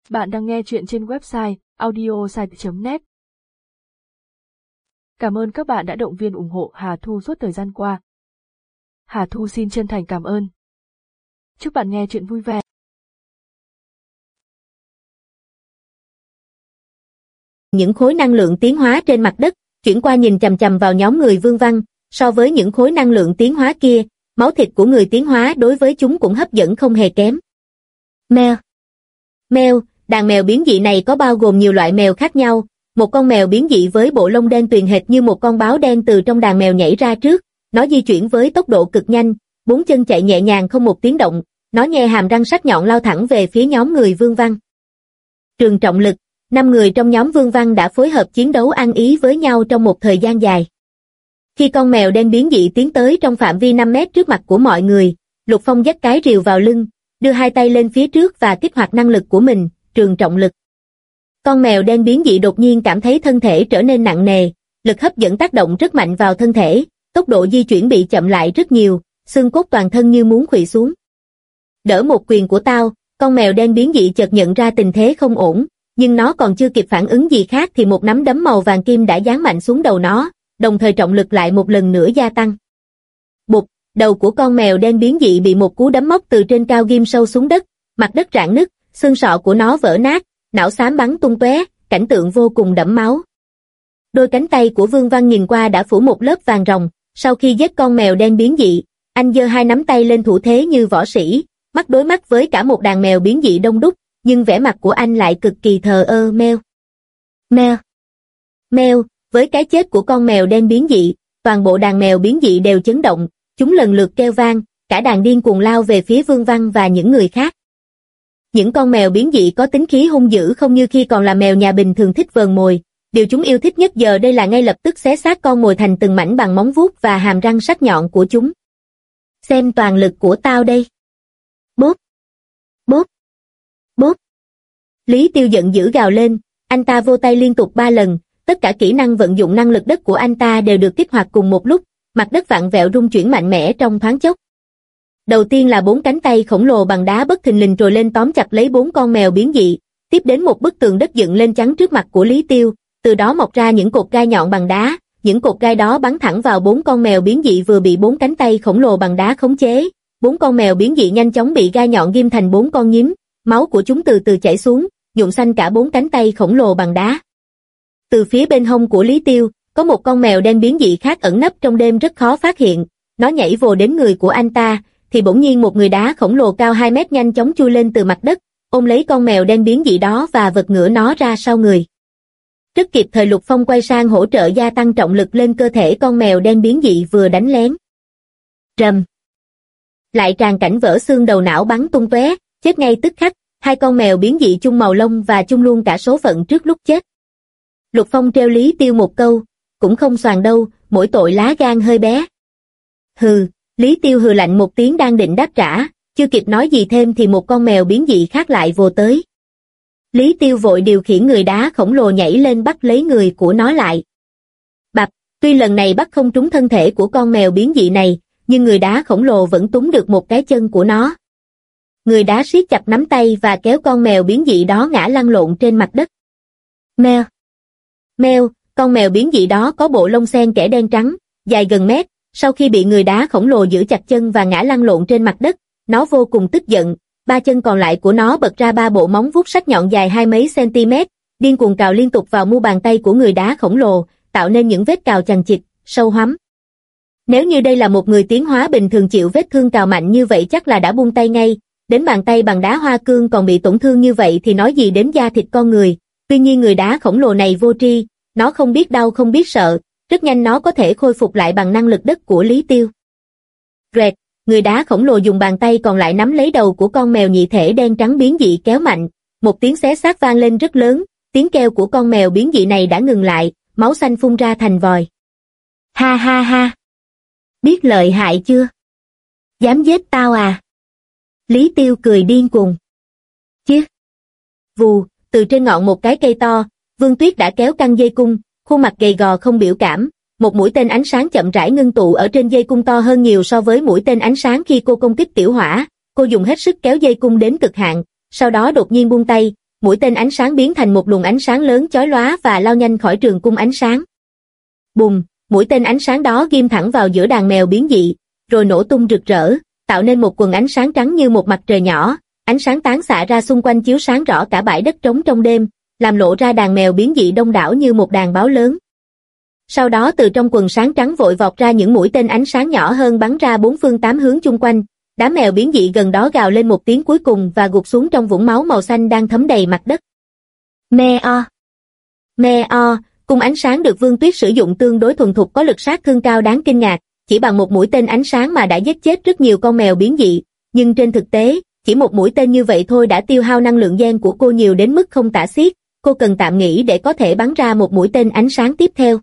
Bạn đang nghe chuyện trên website audiosite.net. Cảm ơn các bạn đã động viên ủng hộ Hà Thu suốt thời gian qua. Hà Thu xin chân thành cảm ơn. Chúc bạn nghe chuyện vui vẻ. Những khối năng lượng tiến hóa trên mặt đất, chuyển qua nhìn chằm chằm vào nhóm người Vương Văn, so với những khối năng lượng tiến hóa kia, máu thịt của người tiến hóa đối với chúng cũng hấp dẫn không hề kém. Mèo. Mèo, đàn mèo biến dị này có bao gồm nhiều loại mèo khác nhau, một con mèo biến dị với bộ lông đen tuyền hệt như một con báo đen từ trong đàn mèo nhảy ra trước, nó di chuyển với tốc độ cực nhanh, bốn chân chạy nhẹ nhàng không một tiếng động, nó nhe hàm răng sắc nhọn lao thẳng về phía nhóm người Vương Văn. Trường trọng lực, 5 người trong nhóm Vương Văn đã phối hợp chiến đấu ăn ý với nhau trong một thời gian dài. Khi con mèo đen biến dị tiến tới trong phạm vi 5 mét trước mặt của mọi người, Lục Phong dắt cái rìu vào lưng, đưa hai tay lên phía trước và kích hoạt năng lực của mình, trường trọng lực. Con mèo đen biến dị đột nhiên cảm thấy thân thể trở nên nặng nề, lực hấp dẫn tác động rất mạnh vào thân thể, tốc độ di chuyển bị chậm lại rất nhiều, xương cốt toàn thân như muốn khuỵu xuống. Đỡ một quyền của tao, con mèo đen biến dị chợt nhận ra tình thế không ổn, nhưng nó còn chưa kịp phản ứng gì khác thì một nắm đấm màu vàng kim đã giáng mạnh xuống đầu nó, đồng thời trọng lực lại một lần nữa gia tăng. Bụp, đầu của con mèo đen biến dị bị một cú đấm móc từ trên cao ghim sâu xuống đất, mặt đất rạn nứt, xương sọ của nó vỡ nát, não xám bắn tung tóe, cảnh tượng vô cùng đẫm máu. Đôi cánh tay của Vương Văn nhìn qua đã phủ một lớp vàng ròng, sau khi giết con mèo đen biến dị, anh giơ hai nắm tay lên thủ thế như võ sĩ, mắt đối mắt với cả một đàn mèo biến dị đông đúc, nhưng vẻ mặt của anh lại cực kỳ thờ ơ. Meo. Meo. Meo, với cái chết của con mèo đen biến dị, toàn bộ đàn mèo biến dị đều chấn động, chúng lần lượt kêu vang, cả đàn điên cuồng lao về phía Vương Văn và những người khác. Những con mèo biến dị có tính khí hung dữ không như khi còn là mèo nhà bình thường thích vờn mồi, điều chúng yêu thích nhất giờ đây là ngay lập tức xé xác con mồi thành từng mảnh bằng móng vuốt và hàm răng sắc nhọn của chúng. Xem toàn lực của tao đây. Bốp. Bốp. Bốp. Lý Tiêu giận dữ gào lên, anh ta vô tay liên tục 3 lần, tất cả kỹ năng vận dụng năng lực đất của anh ta đều được kích hoạt cùng một lúc, mặt đất vặn vẹo rung chuyển mạnh mẽ trong thoáng chốc. Đầu tiên là 4 cánh tay khổng lồ bằng đá bất thình lình trồi lên tóm chặt lấy 4 con mèo biến dị, tiếp đến một bức tường đất dựng lên chắn trước mặt của Lý Tiêu, từ đó mọc ra những cột gai nhọn bằng đá, những cột gai đó bắn thẳng vào 4 con mèo biến dị vừa bị 4 cánh tay khổng lồ bằng đá khống chế. 4 con mèo biến dị nhanh chóng bị gai nhọn ghim thành 4 con nhím, máu của chúng từ từ chảy xuống, nhuộm xanh cả 4 cánh tay khổng lồ bằng đá. Từ phía bên hông của Lý Tiêu, có một con mèo đen biến dị khác ẩn nấp trong đêm rất khó phát hiện, nó nhảy vồ đến người của anh ta, thì bỗng nhiên một người đá khổng lồ cao 2 mét nhanh chóng chui lên từ mặt đất, ôm lấy con mèo đen biến dị đó và vật ngửa nó ra sau người. Rất kịp thời Lục Phong quay sang hỗ trợ gia tăng trọng lực lên cơ thể con mèo đen biến dị vừa đánh lén. Rầm. Lại tràn cảnh vỡ xương đầu não bắn tung tóe, chết ngay tức khắc, hai con mèo biến dị chung màu lông và chung luôn cả số phận trước lúc chết. Lục Phong treo Lý Tiêu một câu, cũng không xoàng đâu, mỗi tội lá gan hơi bé. Hừ, Lý Tiêu hừ lạnh một tiếng đang định đáp trả, chưa kịp nói gì thêm thì một con mèo biến dị khác lại vồ tới. Lý Tiêu vội điều khiển người đá khổng lồ nhảy lên bắt lấy người của nó lại. Bập, tuy lần này bắt không trúng thân thể của con mèo biến dị này, nhưng người đá khổng lồ vẫn túm được một cái chân của nó. Người đá siết chặt nắm tay và kéo con mèo biến dị đó ngã lăn lộn trên mặt đất. Meo. Meo, con mèo biến dị đó có bộ lông xen kẽ đen trắng, dài gần mét, sau khi bị người đá khổng lồ giữ chặt chân và ngã lăn lộn trên mặt đất, nó vô cùng tức giận, 3 chân còn lại của nó bật ra 3 bộ móng vuốt sắc nhọn dài 20 mấy cm, điên cuồng cào liên tục vào mu bàn tay của người đá khổng lồ, tạo nên những vết cào chằng chịt, sâu hoắm. Nếu như đây là một người tiến hóa bình thường chịu vết thương cào mạnh như vậy chắc là đã buông tay ngay, đến bàn tay bằng đá hoa cương còn bị tổn thương như vậy thì nói gì đến da thịt con người. Tuy nhiên người đá khổng lồ này vô tri, nó không biết đau không biết sợ, rất nhanh nó có thể khôi phục lại bằng năng lực đất của Lý Tiêu. Rẹt, người đá khổng lồ dùng bàn tay còn lại nắm lấy đầu của con mèo nhị thể đen trắng biến dị kéo mạnh, một tiếng xé xác vang lên rất lớn, tiếng kêu của con mèo biến dị này đã ngừng lại, máu xanh phun ra thành vòi. Ha ha ha! Biết lợi hại chưa? Dám giết tao à? Lý Tiêu cười điên cuồng. Chứ! Vù, từ trên ngọn một cái cây to, Vương Tuyết đã kéo căng dây cung, khuôn mặt gầy gò không biểu cảm, một mũi tên ánh sáng chậm rãi ngưng tụ ở trên dây cung to hơn nhiều so với mũi tên ánh sáng khi cô công kích tiểu hỏa, cô dùng hết sức kéo dây cung đến cực hạn, sau đó đột nhiên buông tay, mũi tên ánh sáng biến thành một luồng ánh sáng lớn chói lóa và lao nhanh khỏi trường cung ánh sáng. Bùm, mũi tên ánh sáng đó ghim thẳng vào giữa đàn mèo biến dị, rồi nổ tung rực rỡ, tạo nên một quần ánh sáng trắng như một mặt trời nhỏ, ánh sáng tán xạ ra xung quanh chiếu sáng rõ cả bãi đất trống trong đêm, làm lộ ra đàn mèo biến dị đông đảo như một đàn báo lớn. Sau đó từ trong quần sáng trắng vội vọt ra những mũi tên ánh sáng nhỏ hơn bắn ra bốn phương tám hướng chung quanh, đám mèo biến dị gần đó gào lên một tiếng cuối cùng và gục xuống trong vũng máu màu xanh đang thấm đầy mặt đất. Me-o. Me-o, cung ánh sáng được Vương Tuyết sử dụng tương đối thuần thục có lực sát thương cao đáng kinh ngạc, chỉ bằng một mũi tên ánh sáng mà đã giết chết rất nhiều con mèo biến dị, nhưng trên thực tế, chỉ một mũi tên như vậy thôi đã tiêu hao năng lượng gen của cô nhiều đến mức không tả xiết, cô cần tạm nghỉ để có thể bắn ra một mũi tên ánh sáng tiếp theo.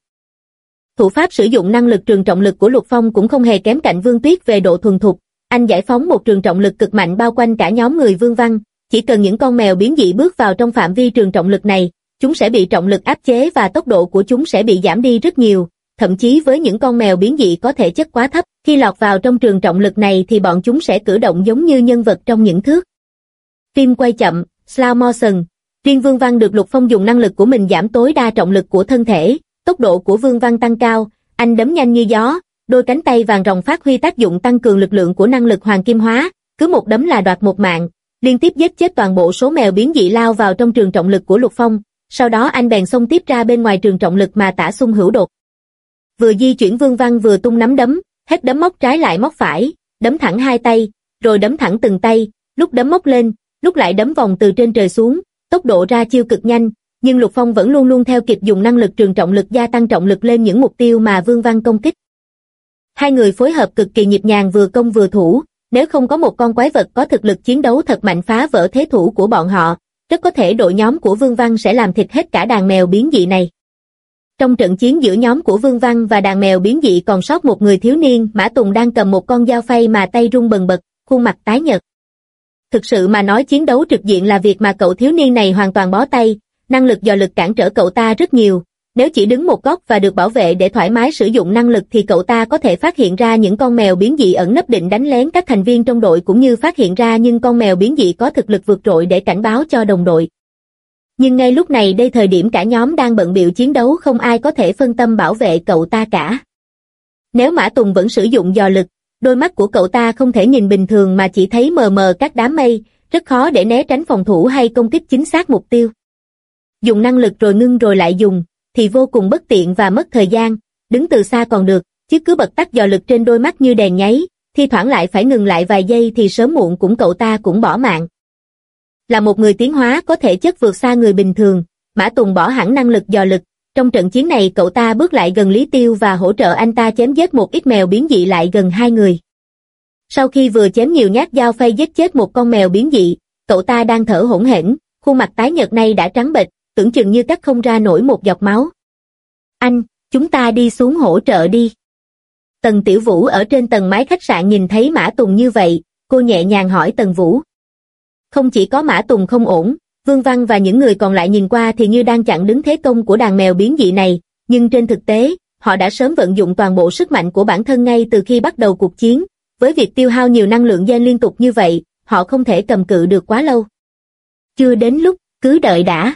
Thủ pháp sử dụng năng lực trường trọng lực của Lục Phong cũng không hề kém cạnh Vương Tuyết về độ thuần thục, anh giải phóng một trường trọng lực cực mạnh bao quanh cả nhóm người Vương Văn, chỉ cần những con mèo biến dị bước vào trong phạm vi trường trọng lực này, chúng sẽ bị trọng lực áp chế và tốc độ của chúng sẽ bị giảm đi rất nhiều, thậm chí với những con mèo biến dị có thể chất quá thấp, khi lọt vào trong trường trọng lực này thì bọn chúng sẽ cử động giống như nhân vật trong những thước phim quay chậm, slow motion. Riêng Vương Văn được Lục Phong dùng năng lực của mình giảm tối đa trọng lực của thân thể, tốc độ của Vương Văn tăng cao, anh đấm nhanh như gió, đôi cánh tay vàng rồng phát huy tác dụng tăng cường lực lượng của năng lực hoàng kim hóa, cứ một đấm là đoạt một mạng, liên tiếp giết chết toàn bộ số mèo biến dị lao vào trong trường trọng lực của Lục Phong, sau đó anh bèn xông tiếp ra bên ngoài trường trọng lực mà tả xung hữu đột. Vừa di chuyển Vương Văn vừa tung nắm đấm, hết đấm móc trái lại móc phải, đấm thẳng hai tay, rồi đấm thẳng từng tay, lúc đấm móc lên, lúc lại đấm vòng từ trên trời xuống, tốc độ ra chiêu cực nhanh, nhưng Lục Phong vẫn luôn luôn theo kịp dùng năng lực trường trọng lực gia tăng trọng lực lên những mục tiêu mà Vương Văn công kích. Hai người phối hợp cực kỳ nhịp nhàng vừa công vừa thủ, nếu không có một con quái vật có thực lực chiến đấu thật mạnh phá vỡ thế thủ của bọn họ, rất có thể đội nhóm của Vương Văn sẽ làm thịt hết cả đàn mèo biến dị này. Trong trận chiến giữa nhóm của Vương Văn và đàn mèo biến dị còn sót một người thiếu niên, Mã Tùng đang cầm một con dao phay mà tay run bần bật, khuôn mặt tái nhợt. Thực sự mà nói chiến đấu trực diện là việc mà cậu thiếu niên này hoàn toàn bó tay, năng lực dò lực cản trở cậu ta rất nhiều, nếu chỉ đứng một góc và được bảo vệ để thoải mái sử dụng năng lực thì cậu ta có thể phát hiện ra những con mèo biến dị ẩn nấp định đánh lén các thành viên trong đội cũng như phát hiện ra những con mèo biến dị có thực lực vượt trội để cảnh báo cho đồng đội. Nhưng ngay lúc này đây thời điểm cả nhóm đang bận bịu chiến đấu không ai có thể phân tâm bảo vệ cậu ta cả. Nếu Mã Tùng vẫn sử dụng dò lực, đôi mắt của cậu ta không thể nhìn bình thường mà chỉ thấy mờ mờ các đám mây, rất khó để né tránh phòng thủ hay công kích chính xác mục tiêu. Dùng năng lực rồi ngưng rồi lại dùng, thì vô cùng bất tiện và mất thời gian, đứng từ xa còn được, chứ cứ bật tắt dò lực trên đôi mắt như đèn nháy, thi thoảng lại phải ngừng lại vài giây thì sớm muộn cậu ta cũng bỏ mạng. Là một người tiến hóa có thể chất vượt xa người bình thường, Mã Tùng bỏ hẳn năng lực dò lực, trong trận chiến này cậu ta bước lại gần Lý Tiêu và hỗ trợ anh ta chém giết một ít mèo biến dị lại gần hai người. Sau khi vừa chém nhiều nhát dao phay giết chết một con mèo biến dị, cậu ta đang thở hổn hển, khuôn mặt tái nhợt nay đã trắng bệch, tưởng chừng như cắt không ra nổi một giọt máu. Anh, chúng ta đi xuống hỗ trợ đi. Tần Tiểu Vũ ở trên tầng mái khách sạn nhìn thấy Mã Tùng như vậy, cô nhẹ nhàng hỏi Tần Vũ. Không chỉ có Mã Tùng không ổn, Vương Văn và những người còn lại nhìn qua thì như đang chặn đứng thế công của đàn mèo biến dị này, nhưng trên thực tế, họ đã sớm vận dụng toàn bộ sức mạnh của bản thân ngay từ khi bắt đầu cuộc chiến, với việc tiêu hao nhiều năng lượng gen liên tục như vậy, họ không thể cầm cự được quá lâu. Chưa đến lúc, cứ đợi đã.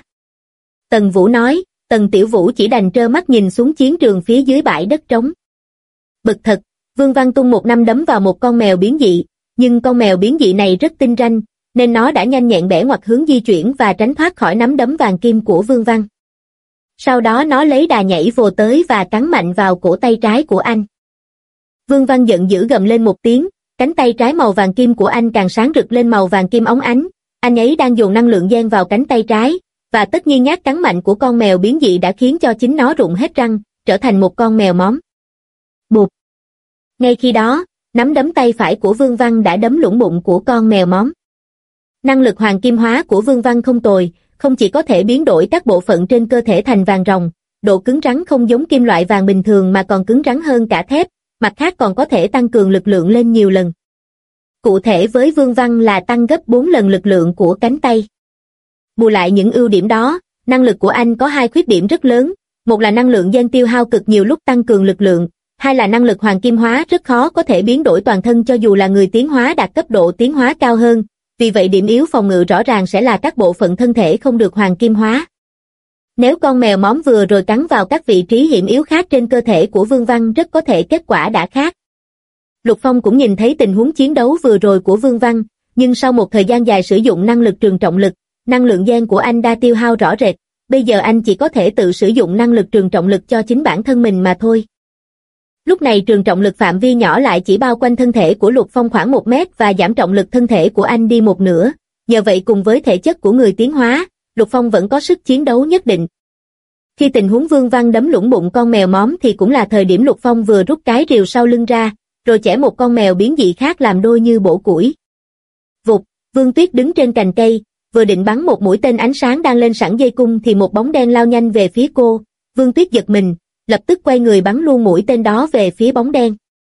Tần Vũ nói, Tần Tiểu Vũ chỉ đành trơ mắt nhìn xuống chiến trường phía dưới bãi đất trống. Bực thật, Vương Văn tung một nắm đấm vào một con mèo biến dị, nhưng con mèo biến dị này rất tinh ranh, nên nó đã nhanh nhẹn bẻ ngoặt hướng di chuyển và tránh thoát khỏi nắm đấm vàng kim của Vương Văn. Sau đó nó lấy đà nhảy vồ tới và cắn mạnh vào cổ tay trái của anh. Vương Văn giận dữ gầm lên một tiếng, cánh tay trái màu vàng kim của anh càng sáng rực lên màu vàng kim óng ánh, anh ấy đang dồn năng lượng gen vào cánh tay trái, và tất nhiên nhát cắn mạnh của con mèo biến dị đã khiến cho chính nó rụng hết răng, trở thành một con mèo móm. Bụp. Ngay khi đó, nắm đấm tay phải của Vương Văn đã đấm lủng bụng của con mèo móm. Năng lực hoàng kim hóa của Vương Văn không tồi, không chỉ có thể biến đổi các bộ phận trên cơ thể thành vàng ròng, độ cứng rắn không giống kim loại vàng bình thường mà còn cứng rắn hơn cả thép, mặt khác còn có thể tăng cường lực lượng lên nhiều lần. Cụ thể với Vương Văn là tăng gấp 4 lần lực lượng của cánh tay. Bù lại những ưu điểm đó, năng lực của anh có hai khuyết điểm rất lớn, một là năng lượng gen tiêu hao cực nhiều lúc tăng cường lực lượng, hai là năng lực hoàng kim hóa rất khó có thể biến đổi toàn thân cho dù là người tiến hóa đạt cấp độ tiến hóa cao hơn, vì vậy điểm yếu phòng ngự rõ ràng sẽ là các bộ phận thân thể không được hoàng kim hóa. Nếu con mèo móm vừa rồi cắn vào các vị trí hiểm yếu khác trên cơ thể của Vương Văn rất có thể kết quả đã khác. Lục Phong cũng nhìn thấy tình huống chiến đấu vừa rồi của Vương Văn, nhưng sau một thời gian dài sử dụng năng lực trường trọng lực, năng lượng gen của anh đã tiêu hao rõ rệt, bây giờ anh chỉ có thể tự sử dụng năng lực trường trọng lực cho chính bản thân mình mà thôi. Lúc này trường trọng lực phạm vi nhỏ lại chỉ bao quanh thân thể của Lục Phong khoảng 1 mét và giảm trọng lực thân thể của anh đi một nửa, nhờ vậy cùng với thể chất của người tiến hóa, Lục Phong vẫn có sức chiến đấu nhất định. Khi tình huống Vương Văn đấm lũng bụng con mèo móm thì cũng là thời điểm Lục Phong vừa rút cái rìu sau lưng ra, rồi chẻ một con mèo biến dị khác làm đôi như bổ củi. Vụt, Vương Tuyết đứng trên cành cây, vừa định bắn một mũi tên ánh sáng đang lên sẵn dây cung thì một bóng đen lao nhanh về phía cô, Vương Tuyết giật mình, lập tức quay người bắn luôn mũi tên đó về phía bóng đen.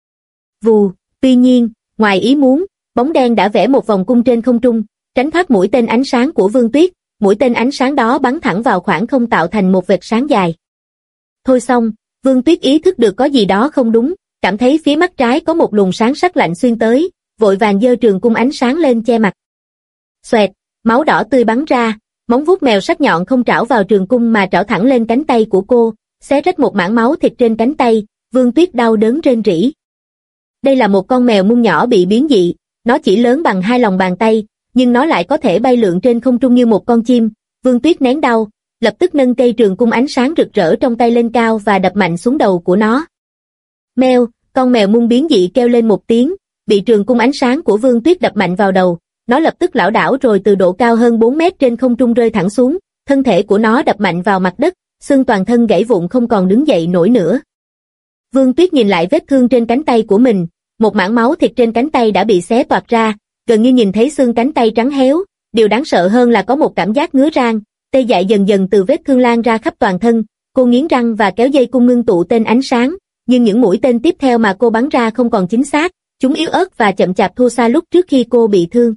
Vù, tuy nhiên, ngoài ý muốn, bóng đen đã vẽ một vòng cung trên không trung, tránh thoát mũi tên ánh sáng của Vương Tuyết, mũi tên ánh sáng đó bắn thẳng vào khoảng không tạo thành một vệt sáng dài. Thôi xong, Vương Tuyết ý thức được có gì đó không đúng, cảm thấy phía mắt trái có một luồng sáng sắc lạnh xuyên tới, vội vàng giơ trường cung ánh sáng lên che mặt. Xoẹt, máu đỏ tươi bắn ra, móng vuốt mèo sắc nhọn không trảo vào trường cung mà trảo thẳng lên cánh tay của cô, xé rách một mảng máu thịt trên cánh tay, Vương Tuyết đau đớn rên rỉ. Đây là một con mèo mung nhỏ bị biến dị, nó chỉ lớn bằng 2 lòng bàn tay, nhưng nó lại có thể bay lượn trên không trung như một con chim. Vương Tuyết nén đau, lập tức nâng cây trường cung ánh sáng rực rỡ trong tay lên cao và đập mạnh xuống đầu của nó. Mèo, con mèo mung biến dị kêu lên một tiếng, bị trường cung ánh sáng của Vương Tuyết đập mạnh vào đầu, nó lập tức lảo đảo rồi từ độ cao hơn 4 mét trên không trung rơi thẳng xuống, thân thể của nó đập mạnh vào mặt đất, xương toàn thân gãy vụn không còn đứng dậy nổi nữa. Vương Tuyết nhìn lại vết thương trên cánh tay của mình, một mảng máu thịt trên cánh tay đã bị xé toạc ra, gần như nhìn thấy xương cánh tay trắng héo, điều đáng sợ hơn là có một cảm giác ngứa rang, tê dại dần dần từ vết thương lan ra khắp toàn thân, cô nghiến răng và kéo dây cung ngưng tụ tên ánh sáng, nhưng những mũi tên tiếp theo mà cô bắn ra không còn chính xác, chúng yếu ớt và chậm chạp thua xa lúc trước khi cô bị thương.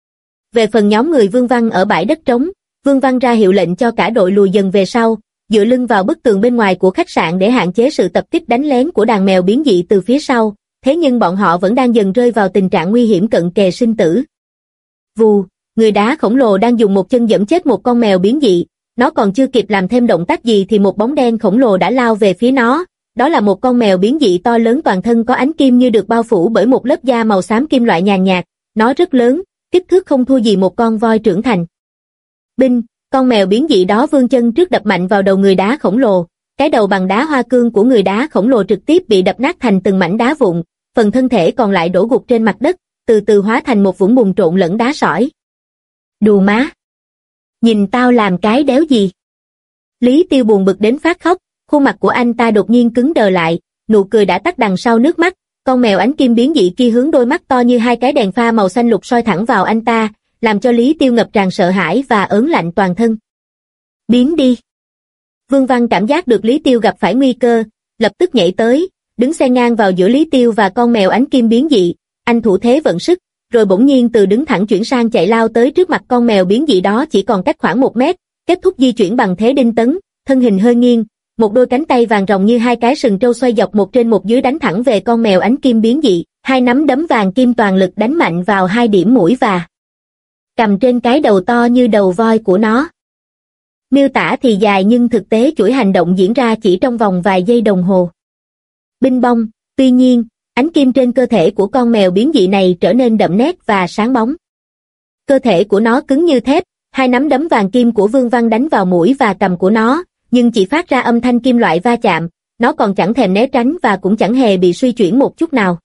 Về phần nhóm người Vương Văn ở bãi đất trống, Vương Văn ra hiệu lệnh cho cả đội lùi dần về sau, dựa lưng vào bức tường bên ngoài của khách sạn để hạn chế sự tập kích đánh lén của đàn mèo biến dị từ phía sau, thế nhưng bọn họ vẫn đang dần rơi vào tình trạng nguy hiểm cận kề sinh tử. Vù, người đá khổng lồ đang dùng một chân giẫm chết một con mèo biến dị, nó còn chưa kịp làm thêm động tác gì thì một bóng đen khổng lồ đã lao về phía nó, đó là một con mèo biến dị to lớn toàn thân có ánh kim như được bao phủ bởi một lớp da màu xám kim loại nhàn nhạt, nó rất lớn, kích thước không thua gì một con voi trưởng thành. Binh, con mèo biến dị đó vươn chân trước đập mạnh vào đầu người đá khổng lồ, cái đầu bằng đá hoa cương của người đá khổng lồ trực tiếp bị đập nát thành từng mảnh đá vụn, phần thân thể còn lại đổ gục trên mặt đất, từ từ hóa thành một vũng bùn trộn lẫn đá sỏi. Đù má! Nhìn tao làm cái đéo gì? Lý Tiêu buồn bực đến phát khóc, khuôn mặt của anh ta đột nhiên cứng đờ lại, nụ cười đã tắt đằng sau nước mắt, con mèo ánh kim biến dị kia hướng đôi mắt to như 2 cái đèn pha màu xanh lục soi thẳng vào anh ta, làm cho Lý Tiêu ngập tràn sợ hãi và ớn lạnh toàn thân. Biến đi! Vương Văn cảm giác được Lý Tiêu gặp phải nguy cơ, lập tức nhảy tới, đứng xen ngang vào giữa Lý Tiêu và con mèo ánh kim biến dị, anh thủ thế vận sức, rồi bỗng nhiên từ đứng thẳng chuyển sang chạy lao tới trước mặt con mèo biến dị đó chỉ còn cách khoảng 1 mét, kết thúc di chuyển bằng thế đinh tấn, thân hình hơi nghiêng, một đôi cánh tay vàng ròng như 2 cái sừng trâu xoay dọc một trên một dưới đánh thẳng về con mèo ánh kim biến dị, 2 nắm đấm vàng kim toàn lực đánh mạnh vào 2 điểm mũi và cầm trên cái đầu to như đầu voi của nó. Miêu tả thì dài nhưng thực tế chuỗi hành động diễn ra chỉ trong vòng vài giây đồng hồ. Binh bong, tuy nhiên, ánh kim trên cơ thể của con mèo biến dị này trở nên đậm nét và sáng bóng. Cơ thể của nó cứng như thép, 2 nắm đấm vàng kim của Vương Văn đánh vào mũi và cầm của nó, nhưng chỉ phát ra âm thanh kim loại va chạm, nó còn chẳng thèm né tránh và cũng chẳng hề bị suy chuyển một chút nào.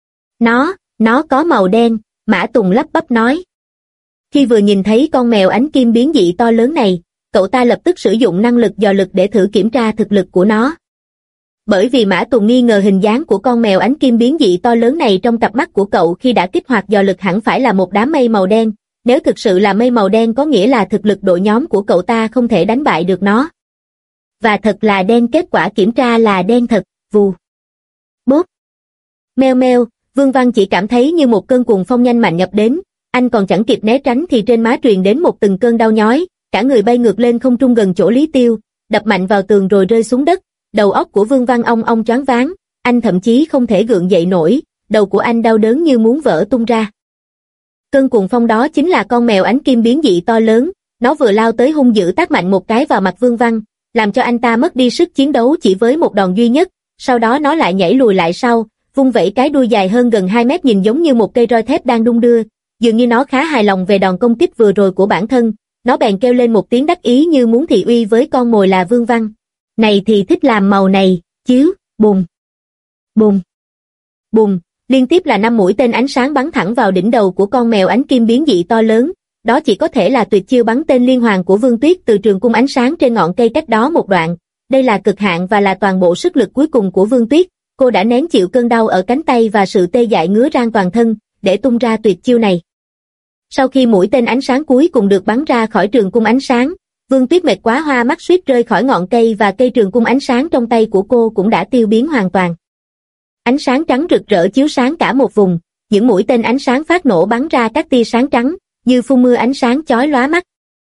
Nó có màu đen, Mã Tùng lắp bắp nói. Khi vừa nhìn thấy con mèo ánh kim biến dị to lớn này, cậu ta lập tức sử dụng năng lực dò lực để thử kiểm tra thực lực của nó. Bởi vì Mã Tùng nghi ngờ hình dáng của con mèo ánh kim biến dị to lớn này trong cặp mắt của cậu khi đã kích hoạt dò lực hẳn phải là một đám mây màu đen, nếu thực sự là mây màu đen có nghĩa là thực lực đội nhóm của cậu ta không thể đánh bại được nó. Và thật là đen, kết quả kiểm tra là đen thật, vù. Bốp. Meo meo, Vương Văn chỉ cảm thấy như một cơn cuồng phong nhanh mạnh nhập đến, anh còn chẳng kịp né tránh thì trên má truyền đến một từng cơn đau nhói, cả người bay ngược lên không trung gần chỗ Lý Tiêu, đập mạnh vào tường rồi rơi xuống đất, đầu óc của Vương Văn ong ong choáng váng, anh thậm chí không thể gượng dậy nổi, đầu của anh đau đớn như muốn vỡ tung ra. Cơn cuồng phong đó chính là con mèo ánh kim biến dị to lớn, nó vừa lao tới hung dữ tát mạnh một cái vào mặt Vương Văn, làm cho anh ta mất đi sức chiến đấu chỉ với một đòn duy nhất, sau đó nó lại nhảy lùi lại sau, vung vẩy cái đuôi dài hơn gần 2 mét nhìn giống như một cây roi thép đang đung đưa, dường như nó khá hài lòng về đòn công kích vừa rồi của bản thân, nó bèn kêu lên một tiếng đắc ý như muốn thị uy với con mồi là Vương Văn. Này thì thích làm màu này, chứ, bùng, bùng, bùng, liên tiếp là 5 mũi tên ánh sáng bắn thẳng vào đỉnh đầu của con mèo ánh kim biến dị to lớn, đó chỉ có thể là tuyệt chiêu bắn tên liên hoàn của Vương Tuyết từ trường cung ánh sáng trên ngọn cây cách đó một đoạn, đây là cực hạn và là toàn bộ sức lực cuối cùng của Vương Tuyết, cô đã nén chịu cơn đau ở cánh tay và sự tê dại ngứa ran toàn thân, để tung ra tuyệt chiêu này. Sau khi mũi tên ánh sáng cuối cùng được bắn ra khỏi trường cung ánh sáng, Vương Tuyết mệt quá hoa mắt suýt rơi khỏi ngọn cây và cây trường cung ánh sáng trong tay của cô cũng đã tiêu biến hoàn toàn. Ánh sáng trắng rực rỡ chiếu sáng cả một vùng, những mũi tên ánh sáng phát nổ bắn ra các tia sáng trắng, như phun mưa ánh sáng chói lóa mắt.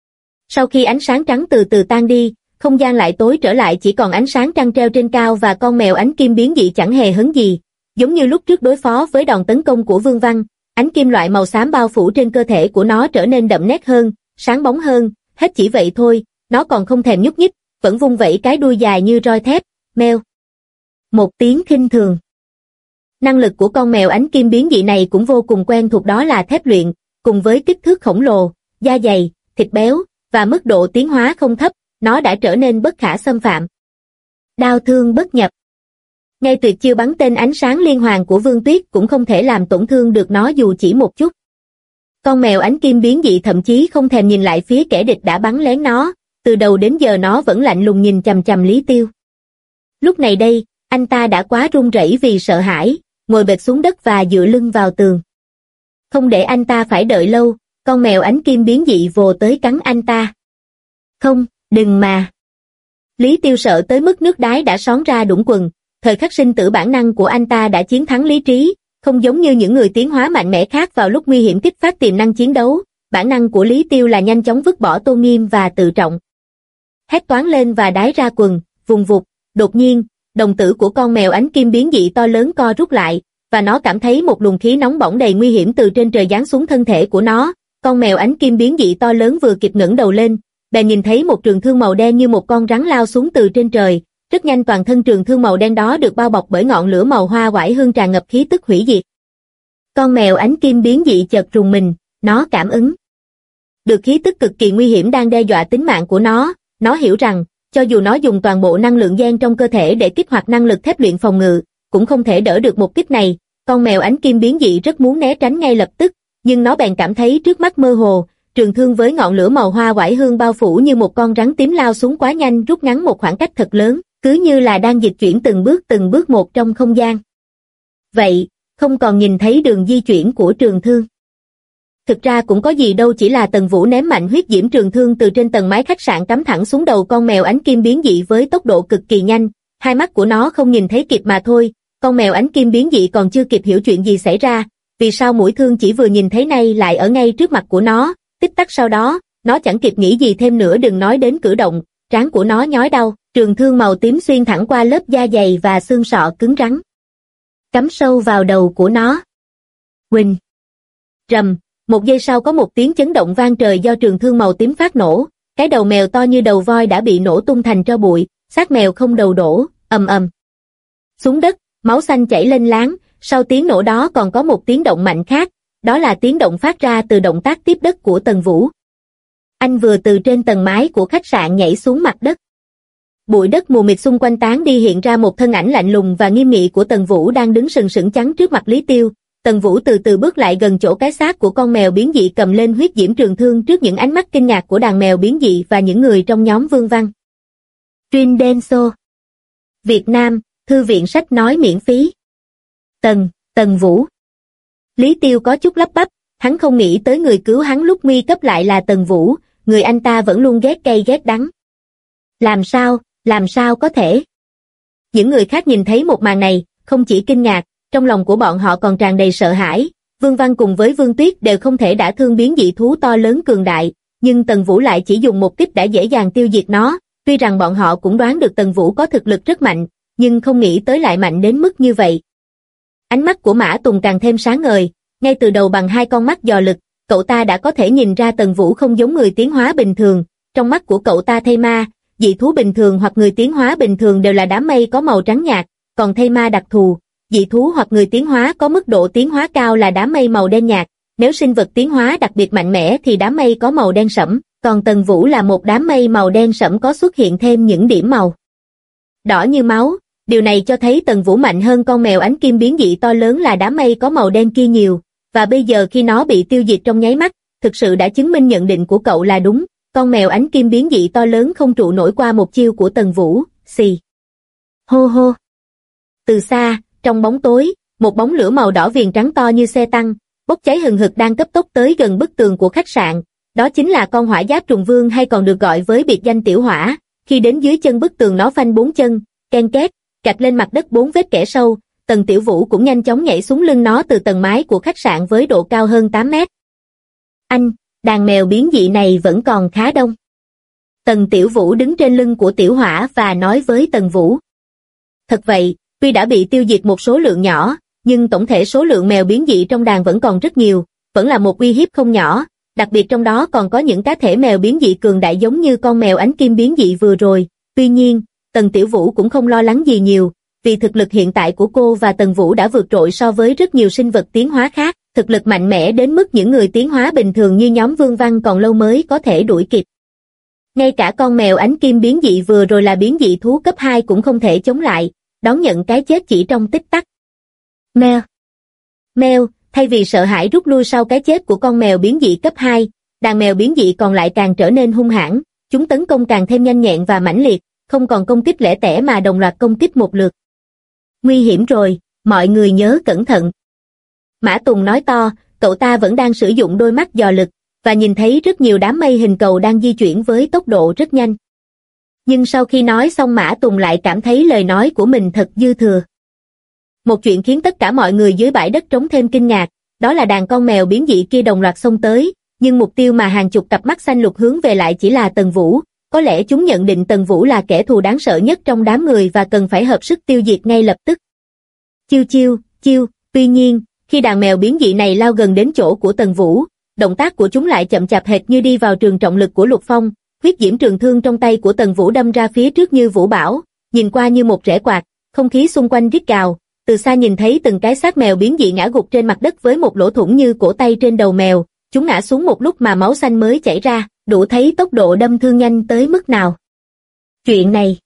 Sau khi ánh sáng trắng từ từ tan đi, không gian lại tối trở lại chỉ còn ánh sáng trăng treo trên cao và con mèo ánh kim biến dị chẳng hề hấn gì, giống như lúc trước đối phó với đòn tấn công của Vương Văn, ánh kim loại màu xám bao phủ trên cơ thể của nó trở nên đậm nét hơn, sáng bóng hơn, hết chỉ vậy thôi, nó còn không thèm nhúc nhích, vẫn vung vẩy cái đuôi dài như roi thép, meo. Một tiếng khinh thường. Năng lực của con mèo ánh kim biến dị này cũng vô cùng quen thuộc, đó là thép luyện, cùng với kích thước khổng lồ, da dày, thịt béo, và mức độ tiến hóa không thấp, nó đã trở nên bất khả xâm phạm. Đao thương bất nhập. Ngay tuyệt chiêu bắn tên ánh sáng liên hoàn của Vương Tuyết cũng không thể làm tổn thương được nó dù chỉ một chút. Con mèo ánh kim biến dị thậm chí không thèm nhìn lại phía kẻ địch đã bắn lén nó, từ đầu đến giờ nó vẫn lạnh lùng nhìn chằm chằm Lý Tiêu. Lúc này đây, anh ta đã quá run rẩy vì sợ hãi, ngồi bệt xuống đất và dựa lưng vào tường. Không để anh ta phải đợi lâu, con mèo ánh kim biến dị vồ tới cắn anh ta. Không, đừng mà. Lý Tiêu sợ tới mức nước đái đã xón ra đũng quần, thời khắc sinh tử bản năng của anh ta đã chiến thắng lý trí, không giống như những người tiến hóa mạnh mẽ khác vào lúc nguy hiểm kích phát tiềm năng chiến đấu, bản năng của Lý Tiêu là nhanh chóng vứt bỏ tôn nghiêm và tự trọng. Hét toáng lên và đái ra quần, vùng vụt, đột nhiên, đồng tử của con mèo ánh kim biến dị to lớn co rút lại, và nó cảm thấy một luồng khí nóng bỏng đầy nguy hiểm từ trên trời giáng xuống thân thể của nó. Con mèo ánh kim biến dị to lớn vừa kịp ngẩng đầu lên, bèn nhìn thấy một trường thương màu đen như một con rắn lao xuống từ trên trời. Rất nhanh toàn thân trường thương màu đen đó được bao bọc bởi ngọn lửa màu hoa oải hương tràn ngập khí tức hủy diệt. Con mèo ánh kim biến dị chợt rùng mình, nó cảm ứng được khí tức cực kỳ nguy hiểm đang đe dọa tính mạng của nó hiểu rằng, cho dù nó dùng toàn bộ năng lượng gen trong cơ thể để kích hoạt năng lực thép luyện phòng ngự, cũng không thể đỡ được một kích này. Con mèo ánh kim biến dị rất muốn né tránh ngay lập tức, nhưng nó bèn cảm thấy trước mắt mơ hồ, trường thương với ngọn lửa màu hoa oải hương bao phủ như một con rắn tím lao xuống quá nhanh, rút ngắn một khoảng cách thật lớn, cứ như là đang dịch chuyển từng bước một trong không gian. Vậy, không còn nhìn thấy đường di chuyển của trường thương. Thực ra cũng có gì đâu, chỉ là Tần Vũ ném mạnh huyết diễm trường thương từ trên tầng mái khách sạn cắm thẳng xuống đầu con mèo ánh kim biến dị với tốc độ cực kỳ nhanh, hai mắt của nó không nhìn thấy kịp mà thôi. Con mèo ánh kim biến dị còn chưa kịp hiểu chuyện gì xảy ra, vì sao mũi thương chỉ vừa nhìn thấy nay lại ở ngay trước mặt của nó, tích tắc sau đó, nó chẳng kịp nghĩ gì thêm nữa, đừng nói đến cử động, trán của nó nhói đau, trường thương màu tím xuyên thẳng qua lớp da dày và xương sọ cứng rắn, cắm sâu vào đầu của nó. Huỳnh! Rầm! Một giây sau có một tiếng chấn động vang trời do trường thương màu tím phát nổ, cái đầu mèo to như đầu voi đã bị nổ tung thành tro bụi, xác mèo không đầu đổ, ầm ầm xuống đất, máu xanh chảy lên láng. Sau tiếng nổ đó còn có một tiếng động mạnh khác, đó là tiếng động phát ra từ động tác tiếp đất của Tần Vũ. Anh vừa từ trên tầng mái của khách sạn nhảy xuống mặt đất. Bụi đất mù mịt xung quanh tán đi, hiện ra một thân ảnh lạnh lùng và nghiêm nghị của Tần Vũ đang đứng sừng sững chắn trước mặt Lý Tiêu. Tần Vũ từ từ bước lại gần chỗ cái xác của con mèo biến dị cầm lên huyết diễm trường thương trước những ánh mắt kinh ngạc của đàn mèo biến dị và những người trong nhóm Vương Văn. Truyện Denso Việt Nam, thư viện sách nói miễn phí. Tần Vũ. Lý Tiêu có chút lắp bắp, hắn không nghĩ tới người cứu hắn lúc nguy cấp lại là Tần Vũ, người anh ta vẫn luôn ghét cay ghét đắng. Làm sao có thể? Những người khác nhìn thấy một màn này, không chỉ kinh ngạc, trong lòng của bọn họ còn tràn đầy sợ hãi. Vương Văn cùng với Vương Tuyết đều không thể đả thương biến dị thú to lớn cường đại, nhưng Tần Vũ lại chỉ dùng một kích đã dễ dàng tiêu diệt nó. Tuy rằng bọn họ cũng đoán được Tần Vũ có thực lực rất mạnh, nhưng không nghĩ tới lại mạnh đến mức như vậy. Ánh mắt của Mã Tùng càng thêm sáng ngời, ngay từ đầu bằng hai con mắt dò lực, cậu ta đã có thể nhìn ra Tần Vũ không giống người tiến hóa bình thường. Trong mắt của cậu ta thây ma, dị thú bình thường hoặc người tiến hóa bình thường đều là đám mây có màu trắng nhạt, còn thây ma đặc thù, dị thú hoặc người tiến hóa có mức độ tiến hóa cao là đám mây màu đen nhạt, nếu sinh vật tiến hóa đặc biệt mạnh mẽ thì đám mây có màu đen sẫm, còn Tần Vũ là một đám mây màu đen sẫm có xuất hiện thêm những điểm màu đỏ như máu. Điều này cho thấy Tần Vũ mạnh hơn con mèo ánh kim biến dị to lớn là đám mây có màu đen kia nhiều, và bây giờ khi nó bị tiêu diệt trong nháy mắt, thực sự đã chứng minh nhận định của cậu là đúng, con mèo ánh kim biến dị to lớn không trụ nổi qua một chiêu của Tần Vũ. Xì. Hô hô. Từ xa, trong bóng tối, một bóng lửa màu đỏ viền trắng to như xe tăng, bốc cháy hừng hực đang cấp tốc tới gần bức tường của khách sạn. Đó chính là con hỏa giáp trùng vương hay còn được gọi với biệt danh tiểu hỏa. Khi đến dưới chân bức tường nó phanh bốn chân, ken két, cạch lên mặt đất 4 vết kẻ sâu. Tần Tiểu Vũ cũng nhanh chóng nhảy xuống lưng nó từ tầng mái của khách sạn với độ cao hơn 8 mét. Anh, đàn mèo biến dị này vẫn còn khá đông. Tần Tiểu Vũ đứng trên lưng của tiểu hỏa và nói với Tần Vũ. Thật vậy, tuy đã bị tiêu diệt một số lượng nhỏ, nhưng tổng thể số lượng mèo biến dị trong đàn vẫn còn rất nhiều, vẫn là một uy hiếp không nhỏ, đặc biệt trong đó còn có những cá thể mèo biến dị cường đại giống như con mèo ánh kim biến dị vừa rồi. Tuy nhiên, Tần Tiểu Vũ cũng không lo lắng gì nhiều, vì thực lực hiện tại của cô và Tần Vũ đã vượt trội so với rất nhiều sinh vật tiến hóa khác, thực lực mạnh mẽ đến mức những người tiến hóa bình thường như nhóm Vương Văn còn lâu mới có thể đuổi kịp. Ngay cả con mèo ánh kim biến dị vừa rồi là biến dị thú cấp 2 cũng không thể chống lại, đón nhận cái chết chỉ trong tích tắc. Mèo. Mèo, thay vì sợ hãi rút lui sau cái chết của con mèo biến dị cấp 2, đàn mèo biến dị còn lại càng trở nên hung hãn, chúng tấn công càng thêm nhanh nhẹn và mãnh liệt, không còn công kích lẻ tẻ mà đồng loạt công kích một lượt. Nguy hiểm rồi, mọi người nhớ cẩn thận. Mã Tùng nói to, cậu ta vẫn đang sử dụng đôi mắt dò lực, và nhìn thấy rất nhiều đám mây hình cầu đang di chuyển với tốc độ rất nhanh. Nhưng sau khi nói xong Mã Tùng lại cảm thấy lời nói của mình thật dư thừa. Một chuyện khiến tất cả mọi người dưới bãi đất trống thêm kinh ngạc, đó là đàn con mèo biến dị kia đồng loạt xông tới, nhưng mục tiêu mà hàng chục cặp mắt xanh lục hướng về lại chỉ là Tần Vũ. Có lẽ chúng nhận định Tần Vũ là kẻ thù đáng sợ nhất trong đám người và cần phải hợp sức tiêu diệt ngay lập tức. Chiêu chiêu, chiêu, tuy nhiên, khi đàn mèo biến dị này lao gần đến chỗ của Tần Vũ, động tác của chúng lại chậm chạp hệt như đi vào trường trọng lực của Lục Phong, huyết diễm trường thương trong tay của Tần Vũ đâm ra phía trước như vũ bão, nhìn qua như một rễ quạt, không khí xung quanh rít gào, từ xa nhìn thấy từng cái xác mèo biến dị ngã gục trên mặt đất với một lỗ thủng như cổ tay trên đầu mèo, chúng ngã xuống một lúc mà máu xanh mới chảy ra, đủ thấy tốc độ đâm thương nhanh tới mức nào. Chuyện này,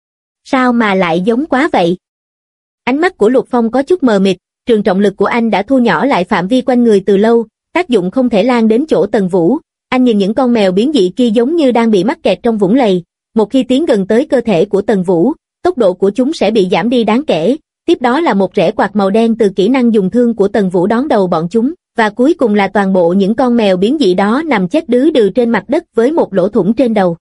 sao mà lại giống quá vậy? Ánh mắt của Lục Phong có chút mờ mịt, trường trọng lực của anh đã thu nhỏ lại phạm vi quanh người từ lâu, tác dụng không thể lan đến chỗ Tần Vũ. Anh nhìn những con mèo biến dị kia giống như đang bị mắc kẹt trong vũng lầy, một khi tiến gần tới cơ thể của Tần Vũ, tốc độ của chúng sẽ bị giảm đi đáng kể, tiếp đó là một rễ quạt màu đen từ kỹ năng dùng thương của Tần Vũ đón đầu bọn chúng, và cuối cùng là toàn bộ những con mèo biến dị đó nằm chết đứ đừ trên mặt đất với một lỗ thủng trên đầu.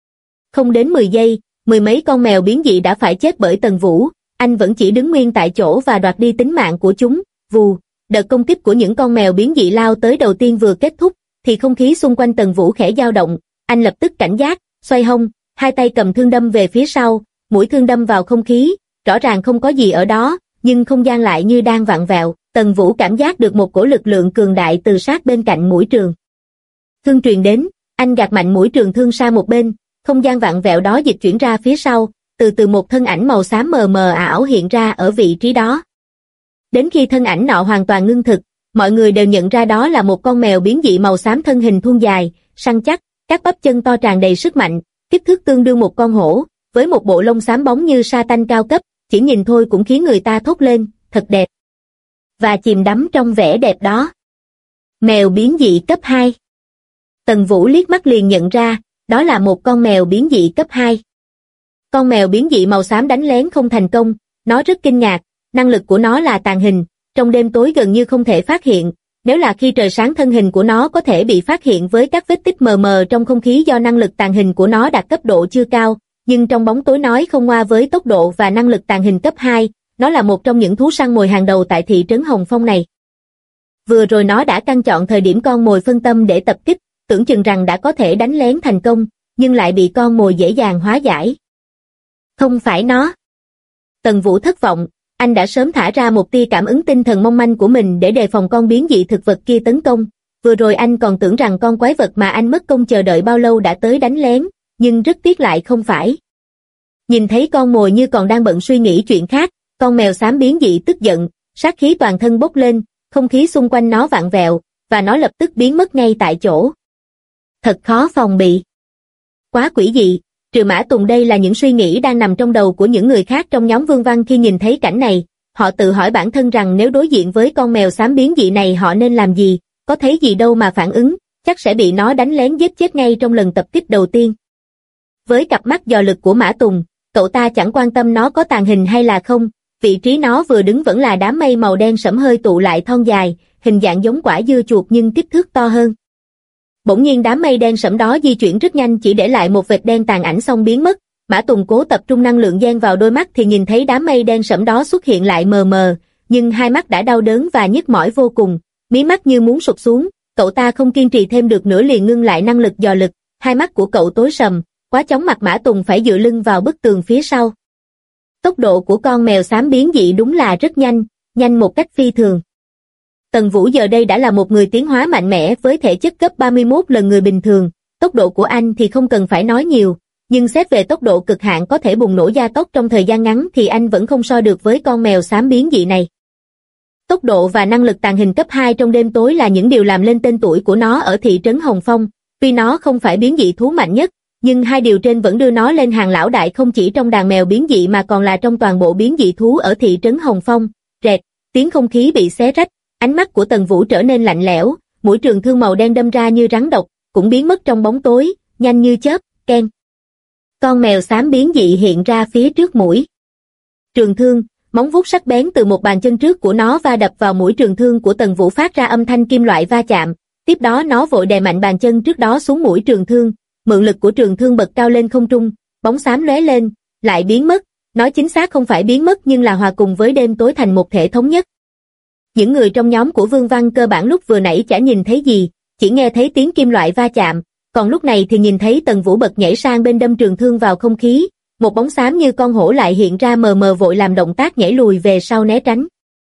Không đến 10 giây, mười mấy con mèo biến dị đã phải chết bởi Tần Vũ, anh vẫn chỉ đứng nguyên tại chỗ và đoạt đi tính mạng của chúng. Vù, đợt công kích của những con mèo biến dị lao tới đầu tiên vừa kết thúc, thì không khí xung quanh Tần Vũ khẽ dao động, anh lập tức cảnh giác, xoay hông, hai tay cầm thương đâm về phía sau, mũi thương đâm vào không khí, rõ ràng không có gì ở đó, nhưng không gian lại như đang vặn vẹo. Tần Vũ cảm giác được một cổ lực lượng cường đại từ sát bên cạnh mũi trường thương truyền đến, anh gạt mạnh mũi trường thương sang một bên, không gian vặn vẹo đó dịch chuyển ra phía sau, từ từ một thân ảnh màu xám mờ mờ ảo hiện ra ở vị trí đó. Đến khi thân ảnh nọ hoàn toàn ngưng thực, mọi người đều nhận ra đó là một con mèo biến dị màu xám thân hình thon dài, săn chắc, các bắp chân to tràn đầy sức mạnh, kích thước tương đương một con hổ, với một bộ lông xám bóng như sa tanh cao cấp, chỉ nhìn thôi cũng khiến người ta thốt lên, thật đẹp. Và chìm đắm trong vẻ đẹp đó. Mèo biến dị cấp 2. Tần Vũ liếc mắt liền nhận ra, đó là một con mèo biến dị cấp 2. Con mèo biến dị màu xám đánh lén không thành công, nó rất kinh ngạc, năng lực của nó là tàng hình, trong đêm tối gần như không thể phát hiện, nếu là khi trời sáng thân hình của nó có thể bị phát hiện với các vết tích mờ mờ trong không khí do năng lực tàng hình của nó đạt cấp độ chưa cao, nhưng trong bóng tối nói không ngoa với tốc độ và năng lực tàng hình cấp 2, nó là một trong những thú săn mồi hàng đầu tại thị trấn Hồng Phong này. Vừa rồi nó đã căn chọn thời điểm con mồi phân tâm để tập kích, tưởng chừng rằng đã có thể đánh lén thành công, nhưng lại bị con mồi dễ dàng hóa giải. Không phải nó. Tần Vũ thất vọng, anh đã sớm thả ra một tia cảm ứng tinh thần mong manh của mình để đề phòng con biến dị thực vật kia tấn công, Vừa rồi anh còn tưởng rằng con quái vật mà anh mất công chờ đợi bao lâu đã tới đánh lén, nhưng rất tiếc lại không phải. Nhìn thấy con mồi như còn đang bận suy nghĩ chuyện khác, con mèo xám biến dị tức giận, sát khí toàn thân bốc lên, không khí xung quanh nó vặn vẹo, và nó lập tức biến mất ngay tại chỗ. Thật khó phòng bị. Quá quỷ dị, trừ Mã Tùng đây là những suy nghĩ đang nằm trong đầu của những người khác trong nhóm Vương Văn khi nhìn thấy cảnh này. Họ tự hỏi bản thân rằng nếu đối diện với con mèo xám biến dị này họ nên làm gì, có thấy gì đâu mà phản ứng, chắc sẽ bị nó đánh lén giết chết ngay trong lần tập kích đầu tiên. Với cặp mắt dò lực của Mã Tùng, cậu ta chẳng quan tâm nó có tàng hình hay là không, vị trí nó vừa đứng vẫn là đám mây màu đen sẫm hơi tụ lại thon dài, hình dạng giống quả dưa chuột nhưng kích thước to hơn. Bỗng nhiên đám mây đen sẫm đó di chuyển rất nhanh chỉ để lại một vệt đen tàn ảnh xong biến mất. Mã Tùng cố tập trung năng lượng gen vào đôi mắt thì nhìn thấy đám mây đen sẫm đó xuất hiện lại mờ mờ, nhưng hai mắt đã đau đớn và nhức mỏi vô cùng, mí mắt như muốn sụp xuống, cậu ta không kiên trì thêm được nữa liền ngưng lại năng lực dò lực, hai mắt của cậu tối sầm, quá chóng mặt Mã Tùng phải dựa lưng vào bức tường phía sau. Tốc độ của con mèo xám biến dị đúng là rất nhanh, nhanh một cách phi thường. Tần Vũ giờ đây đã là một người tiến hóa mạnh mẽ với thể chất gấp 31 lần người bình thường, tốc độ của anh thì không cần phải nói nhiều, nhưng xét về tốc độ cực hạn có thể bùng nổ gia tốc trong thời gian ngắn thì anh vẫn không so được với con mèo xám biến dị này. Tốc độ và năng lực tàng hình cấp 2 trong đêm tối là những điều làm lên tên tuổi của nó ở thị trấn Hồng Phong, tuy nó không phải biến dị thú mạnh nhất, nhưng hai điều trên vẫn đưa nó lên hàng lão đại không chỉ trong đàn mèo biến dị mà còn là trong toàn bộ biến dị thú ở thị trấn Hồng Phong. Rẹt, tiếng không khí bị xé rách, ánh mắt của Tần Vũ trở nên lạnh lẽo, mũi trường thương màu đen đâm ra như rắn độc, cũng biến mất trong bóng tối, nhanh như chớp, keng. Con mèo xám biến dị hiện ra phía trước mũi. Trường thương, móng vuốt sắc bén từ một bàn chân trước của nó va đập vào mũi trường thương của Tần Vũ phát ra âm thanh kim loại va chạm, tiếp đó nó vội đè mạnh bàn chân trước đó xuống mũi trường thương, mượn lực của trường thương bật cao lên không trung, bóng xám lóe lên, lại biến mất, nói chính xác không phải biến mất nhưng là hòa cùng với đêm tối thành một thể thống nhất. Những người trong nhóm của Vương Văn cơ bản lúc vừa nãy chả nhìn thấy gì, chỉ nghe thấy tiếng kim loại va chạm, còn lúc này thì nhìn thấy Tần Vũ bật nhảy sang bên đâm trường thương vào không khí, một bóng xám như con hổ lại hiện ra mờ mờ vội làm động tác nhảy lùi về sau né tránh.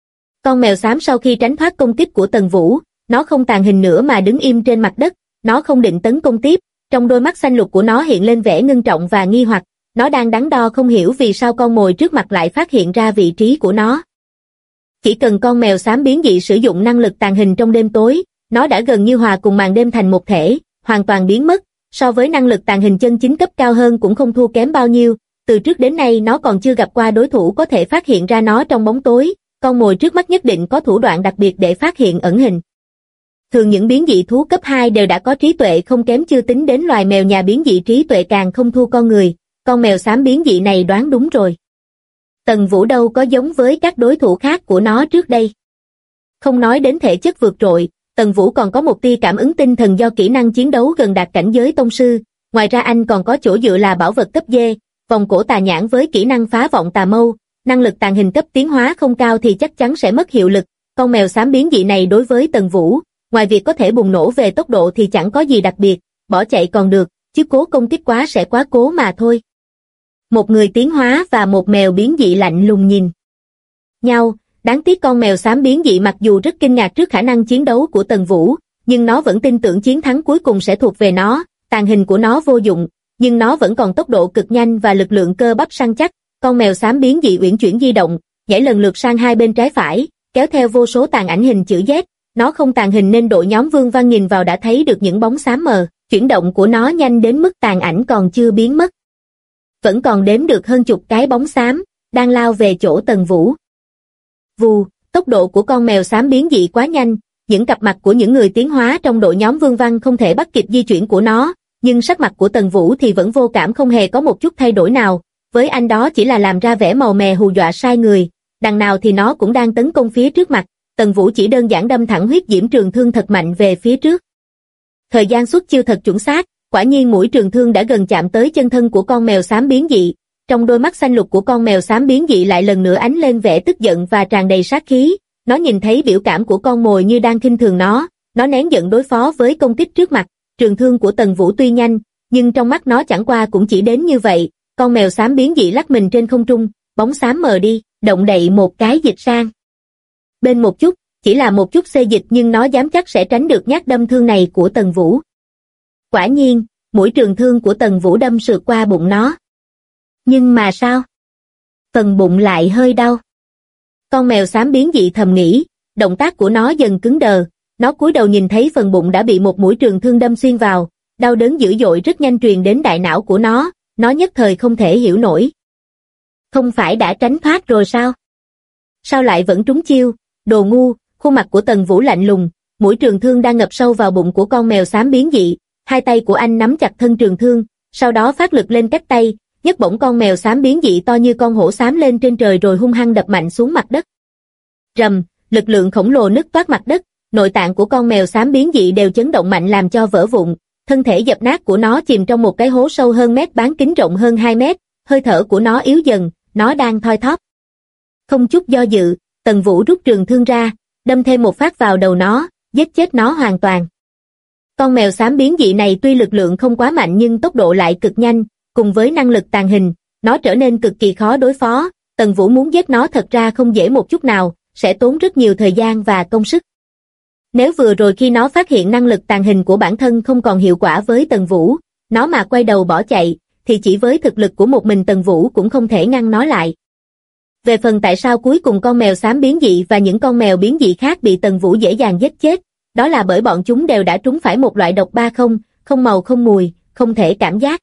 Con mèo xám sau khi tránh thoát công kích của Tần Vũ, nó không tàng hình nữa mà đứng im trên mặt đất, nó không định tấn công tiếp, trong đôi mắt xanh lục của nó hiện lên vẻ ngưng trọng và nghi hoặc, nó đang đắn đo không hiểu vì sao con mồi trước mặt lại phát hiện ra vị trí của nó. Chỉ cần con mèo xám biến dị sử dụng năng lực tàng hình trong đêm tối, nó đã gần như hòa cùng màn đêm thành một thể, hoàn toàn biến mất, so với năng lực tàng hình chân chính cấp cao hơn cũng không thua kém bao nhiêu, từ trước đến nay nó còn chưa gặp qua đối thủ có thể phát hiện ra nó trong bóng tối, con mồi trước mắt nhất định có thủ đoạn đặc biệt để phát hiện ẩn hình. Thường những biến dị thú cấp 2 đều đã có trí tuệ không kém chưa tính đến loài mèo nhà biến dị trí tuệ càng không thua con người, con mèo xám biến dị này đoán đúng rồi. Tần Vũ đâu có giống với các đối thủ khác của nó trước đây. Không nói đến thể chất vượt trội, Tần Vũ còn có một tia cảm ứng tinh thần do kỹ năng chiến đấu gần đạt cảnh giới tông sư, ngoài ra anh còn có chỗ dựa là bảo vật cấp D, vòng cổ tà nhãn với kỹ năng phá vọng tà mâu, năng lực tàng hình cấp tiến hóa không cao thì chắc chắn sẽ mất hiệu lực, con mèo xám biến dị này đối với Tần Vũ, ngoài việc có thể bùng nổ về tốc độ thì chẳng có gì đặc biệt, bỏ chạy còn được, chứ cố công kích quá sẽ quá cố mà thôi. Một người tiến hóa và một mèo biến dị lạnh lùng nhìn nhau, đáng tiếc con mèo xám biến dị mặc dù rất kinh ngạc trước khả năng chiến đấu của Tần Vũ, nhưng nó vẫn tin tưởng chiến thắng cuối cùng sẽ thuộc về nó, tàng hình của nó vô dụng, nhưng nó vẫn còn tốc độ cực nhanh và lực lượng cơ bắp săn chắc, con mèo xám biến dị uyển chuyển di động, nhảy lần lượt sang hai bên trái phải, kéo theo vô số tàn ảnh hình chữ Z, nó không tàng hình nên đội nhóm Vương Văn nhìn vào đã thấy được những bóng xám mờ, chuyển động của nó nhanh đến mức tàn ảnh còn chưa biến mất. Vẫn còn đếm được hơn chục cái bóng xám, đang lao về chỗ Tần Vũ. Vù, tốc độ của con mèo xám biến dị quá nhanh, những cặp mặt của những người tiến hóa trong đội nhóm Vương Văn không thể bắt kịp di chuyển của nó, nhưng sắc mặt của Tần Vũ thì vẫn vô cảm không hề có một chút thay đổi nào, với anh đó chỉ là làm ra vẻ màu mè hù dọa sai người, đằng nào thì nó cũng đang tấn công phía trước mặt, Tần Vũ chỉ đơn giản đâm thẳng huyết diễm trường thương thật mạnh về phía trước. Thời gian xuất chiêu thật chuẩn xác, quả nhiên mũi trường thương đã gần chạm tới chân thân của con mèo xám biến dị, trong đôi mắt xanh lục của con mèo xám biến dị lại lần nữa ánh lên vẻ tức giận và tràn đầy sát khí, nó nhìn thấy biểu cảm của con mồi như đang khinh thường nó nén giận đối phó với công kích trước mặt, trường thương của Tần Vũ tuy nhanh, nhưng trong mắt nó chẳng qua cũng chỉ đến như vậy, con mèo xám biến dị lắc mình trên không trung, bóng xám mờ đi, động đậy một cái dịch sang bên một chút, chỉ là một chút xê dịch nhưng nó dám chắc sẽ tránh được nhát đâm thương này của Tần Vũ. Quả nhiên, mũi trường thương của Tần Vũ đâm sượt qua bụng nó. Nhưng mà sao? Phần bụng lại hơi đau. Con mèo xám biến dị thầm nghĩ, động tác của nó dần cứng đờ, nó cúi đầu nhìn thấy phần bụng đã bị một mũi trường thương đâm xuyên vào, đau đớn dữ dội rất nhanh truyền đến đại não của nó nhất thời không thể hiểu nổi. Không phải đã tránh thoát rồi sao? Sao lại vẫn trúng chiêu, đồ ngu, khuôn mặt của Tần Vũ lạnh lùng, mũi trường thương đang ngập sâu vào bụng của con mèo xám biến dị, hai tay của anh nắm chặt thân trường thương, sau đó phát lực lên cách tay, nhấc bổng con mèo xám biến dị to như con hổ xám lên trên trời rồi hung hăng đập mạnh xuống mặt đất. Rầm, lực lượng khổng lồ nứt toát mặt đất, nội tạng của con mèo xám biến dị đều chấn động mạnh làm cho vỡ vụn, thân thể dập nát của nó chìm trong một cái hố sâu hơn mét, bán kính rộng hơn 2 mét, hơi thở của nó yếu dần, nó đang thoi thóp. Không chút do dự, Tần Vũ rút trường thương ra, đâm thêm một phát vào đầu nó, giết chết nó hoàn toàn. Con mèo xám biến dị này tuy lực lượng không quá mạnh nhưng tốc độ lại cực nhanh, cùng với năng lực tàng hình, nó trở nên cực kỳ khó đối phó. Tần Vũ muốn giết nó thật ra không dễ một chút nào, sẽ tốn rất nhiều thời gian và công sức. Nếu vừa rồi khi nó phát hiện năng lực tàng hình của bản thân không còn hiệu quả với Tần Vũ, nó mà quay đầu bỏ chạy, thì chỉ với thực lực của một mình Tần Vũ cũng không thể ngăn nó lại. Về phần tại sao cuối cùng con mèo xám biến dị và những con mèo biến dị khác bị Tần Vũ dễ dàng giết chết, đó là bởi bọn chúng đều đã trúng phải một loại độc không màu không mùi, không thể cảm giác.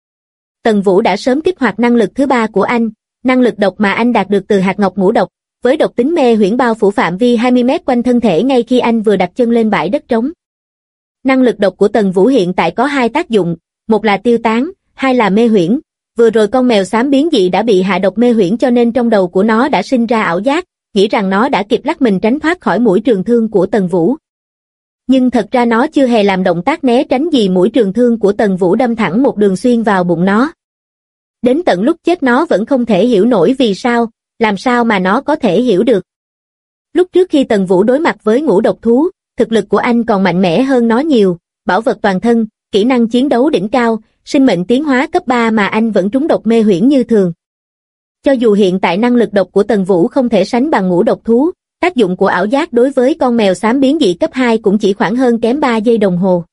Tần Vũ đã sớm kích hoạt năng lực thứ ba của anh, năng lực độc mà anh đạt được từ hạt ngọc ngũ độc, với độc tính mê huyễn bao phủ phạm vi 20 mét quanh thân thể ngay khi anh vừa đặt chân lên bãi đất trống. Năng lực độc của Tần Vũ hiện tại có hai tác dụng, một là tiêu tán, hai là mê huyễn. Vừa rồi con mèo xám biến dị đã bị hạ độc mê huyễn cho nên trong đầu của nó đã sinh ra ảo giác, nghĩ rằng nó đã kịp lắc mình tránh thoát khỏi mũi trường thương của Tần Vũ. Nhưng thật ra nó chưa hề làm động tác né tránh gì, mũi trường thương của Tần Vũ đâm thẳng một đường xuyên vào bụng nó. Đến tận lúc chết nó vẫn không thể hiểu nổi vì sao, làm sao mà nó có thể hiểu được. Lúc trước khi Tần Vũ đối mặt với ngũ độc thú, thực lực của anh còn mạnh mẽ hơn nó nhiều, bảo vật toàn thân, kỹ năng chiến đấu đỉnh cao, sinh mệnh tiến hóa cấp 3 mà anh vẫn trúng độc mê huyễn như thường. Cho dù hiện tại năng lực độc của Tần Vũ không thể sánh bằng ngũ độc thú, tác dụng của ảo giác đối với con mèo xám biến dị cấp 2 cũng chỉ khoảng hơn kém 3 giây đồng hồ.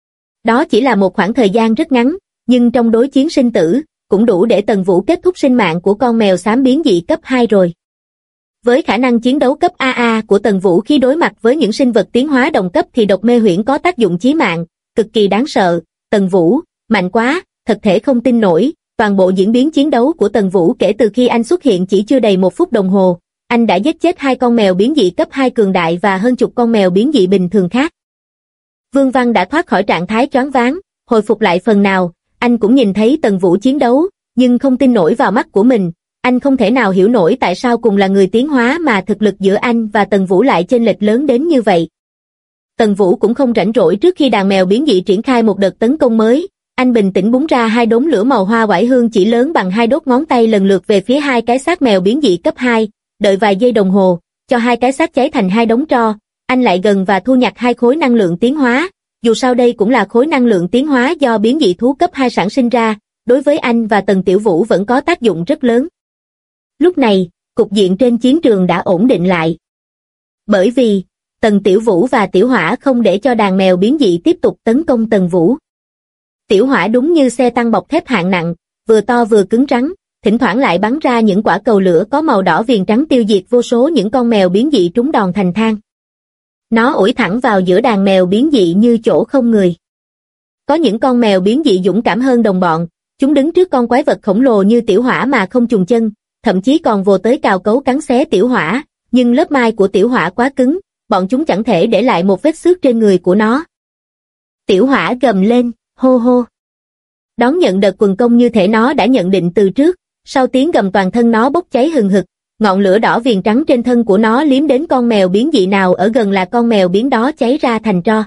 Đó chỉ là một khoảng thời gian rất ngắn, nhưng trong đối chiến sinh tử, cũng đủ để Tần Vũ kết thúc sinh mạng của con mèo xám biến dị cấp 2 rồi. Với khả năng chiến đấu cấp AA của Tần Vũ khi đối mặt với những sinh vật tiến hóa đồng cấp thì độc mê huyễn có tác dụng chí mạng, cực kỳ đáng sợ. Tần Vũ, mạnh quá, thật thể không tin nổi, toàn bộ diễn biến chiến đấu của Tần Vũ kể từ khi anh xuất hiện chỉ chưa đầy 1 phút đồng hồ, anh đã giết chết 2 con mèo biến dị cấp 2 cường đại và hơn chục con mèo biến dị bình thường khác. Vương Văn đã thoát khỏi trạng thái choáng váng, hồi phục lại phần nào, anh cũng nhìn thấy Tần Vũ chiến đấu, nhưng không tin nổi vào mắt của mình, anh không thể nào hiểu nổi tại sao cùng là người tiến hóa mà thực lực giữa anh và Tần Vũ lại chênh lệch lớn đến như vậy. Tần Vũ cũng không rảnh rỗi trước khi đàn mèo biến dị triển khai một đợt tấn công mới, anh bình tĩnh búng ra 2 đốm lửa màu hoa oải hương chỉ lớn bằng 2 đốt ngón tay lần lượt về phía 2 cái xác mèo biến dị cấp 2, đợi vài giây đồng hồ, cho 2 cái xác cháy thành 2 đống tro, anh lại gần và thu nhặt 2 khối năng lượng tiến hóa, dù sao đây cũng là khối năng lượng tiến hóa do biến dị thú cấp 2 sản sinh ra, đối với anh và Tần Tiểu Vũ vẫn có tác dụng rất lớn. Lúc này, cục diện trên chiến trường đã ổn định lại. Bởi vì, Tần Tiểu Vũ và Tiểu Hỏa không để cho đàn mèo biến dị tiếp tục tấn công Tần Vũ. Tiểu Hỏa đúng như xe tăng bọc thép hạng nặng, vừa to vừa cứng rắn, thỉnh thoảng lại bắn ra những quả cầu lửa có màu đỏ viền trắng tiêu diệt vô số những con mèo biến dị trúng đòn thành than. Nó ủi thẳng vào giữa đàn mèo biến dị như chỗ không người. Có những con mèo biến dị dũng cảm hơn đồng bọn, chúng đứng trước con quái vật khổng lồ như Tiểu Hỏa mà không chùn chân, thậm chí còn vồ tới cào cấu cắn xé Tiểu Hỏa, nhưng lớp mai của Tiểu Hỏa quá cứng, bọn chúng chẳng thể để lại một vết xước trên người của nó. Tiểu Hỏa gầm lên, hô hô. Đón nhận đợt quần công như thể nó đã nhận định từ trước, sau tiếng gầm toàn thân nó bốc cháy hừng hực, ngọn lửa đỏ viền trắng trên thân của nó liếm đến con mèo biến dị nào ở gần là con mèo biến đó cháy ra thành tro.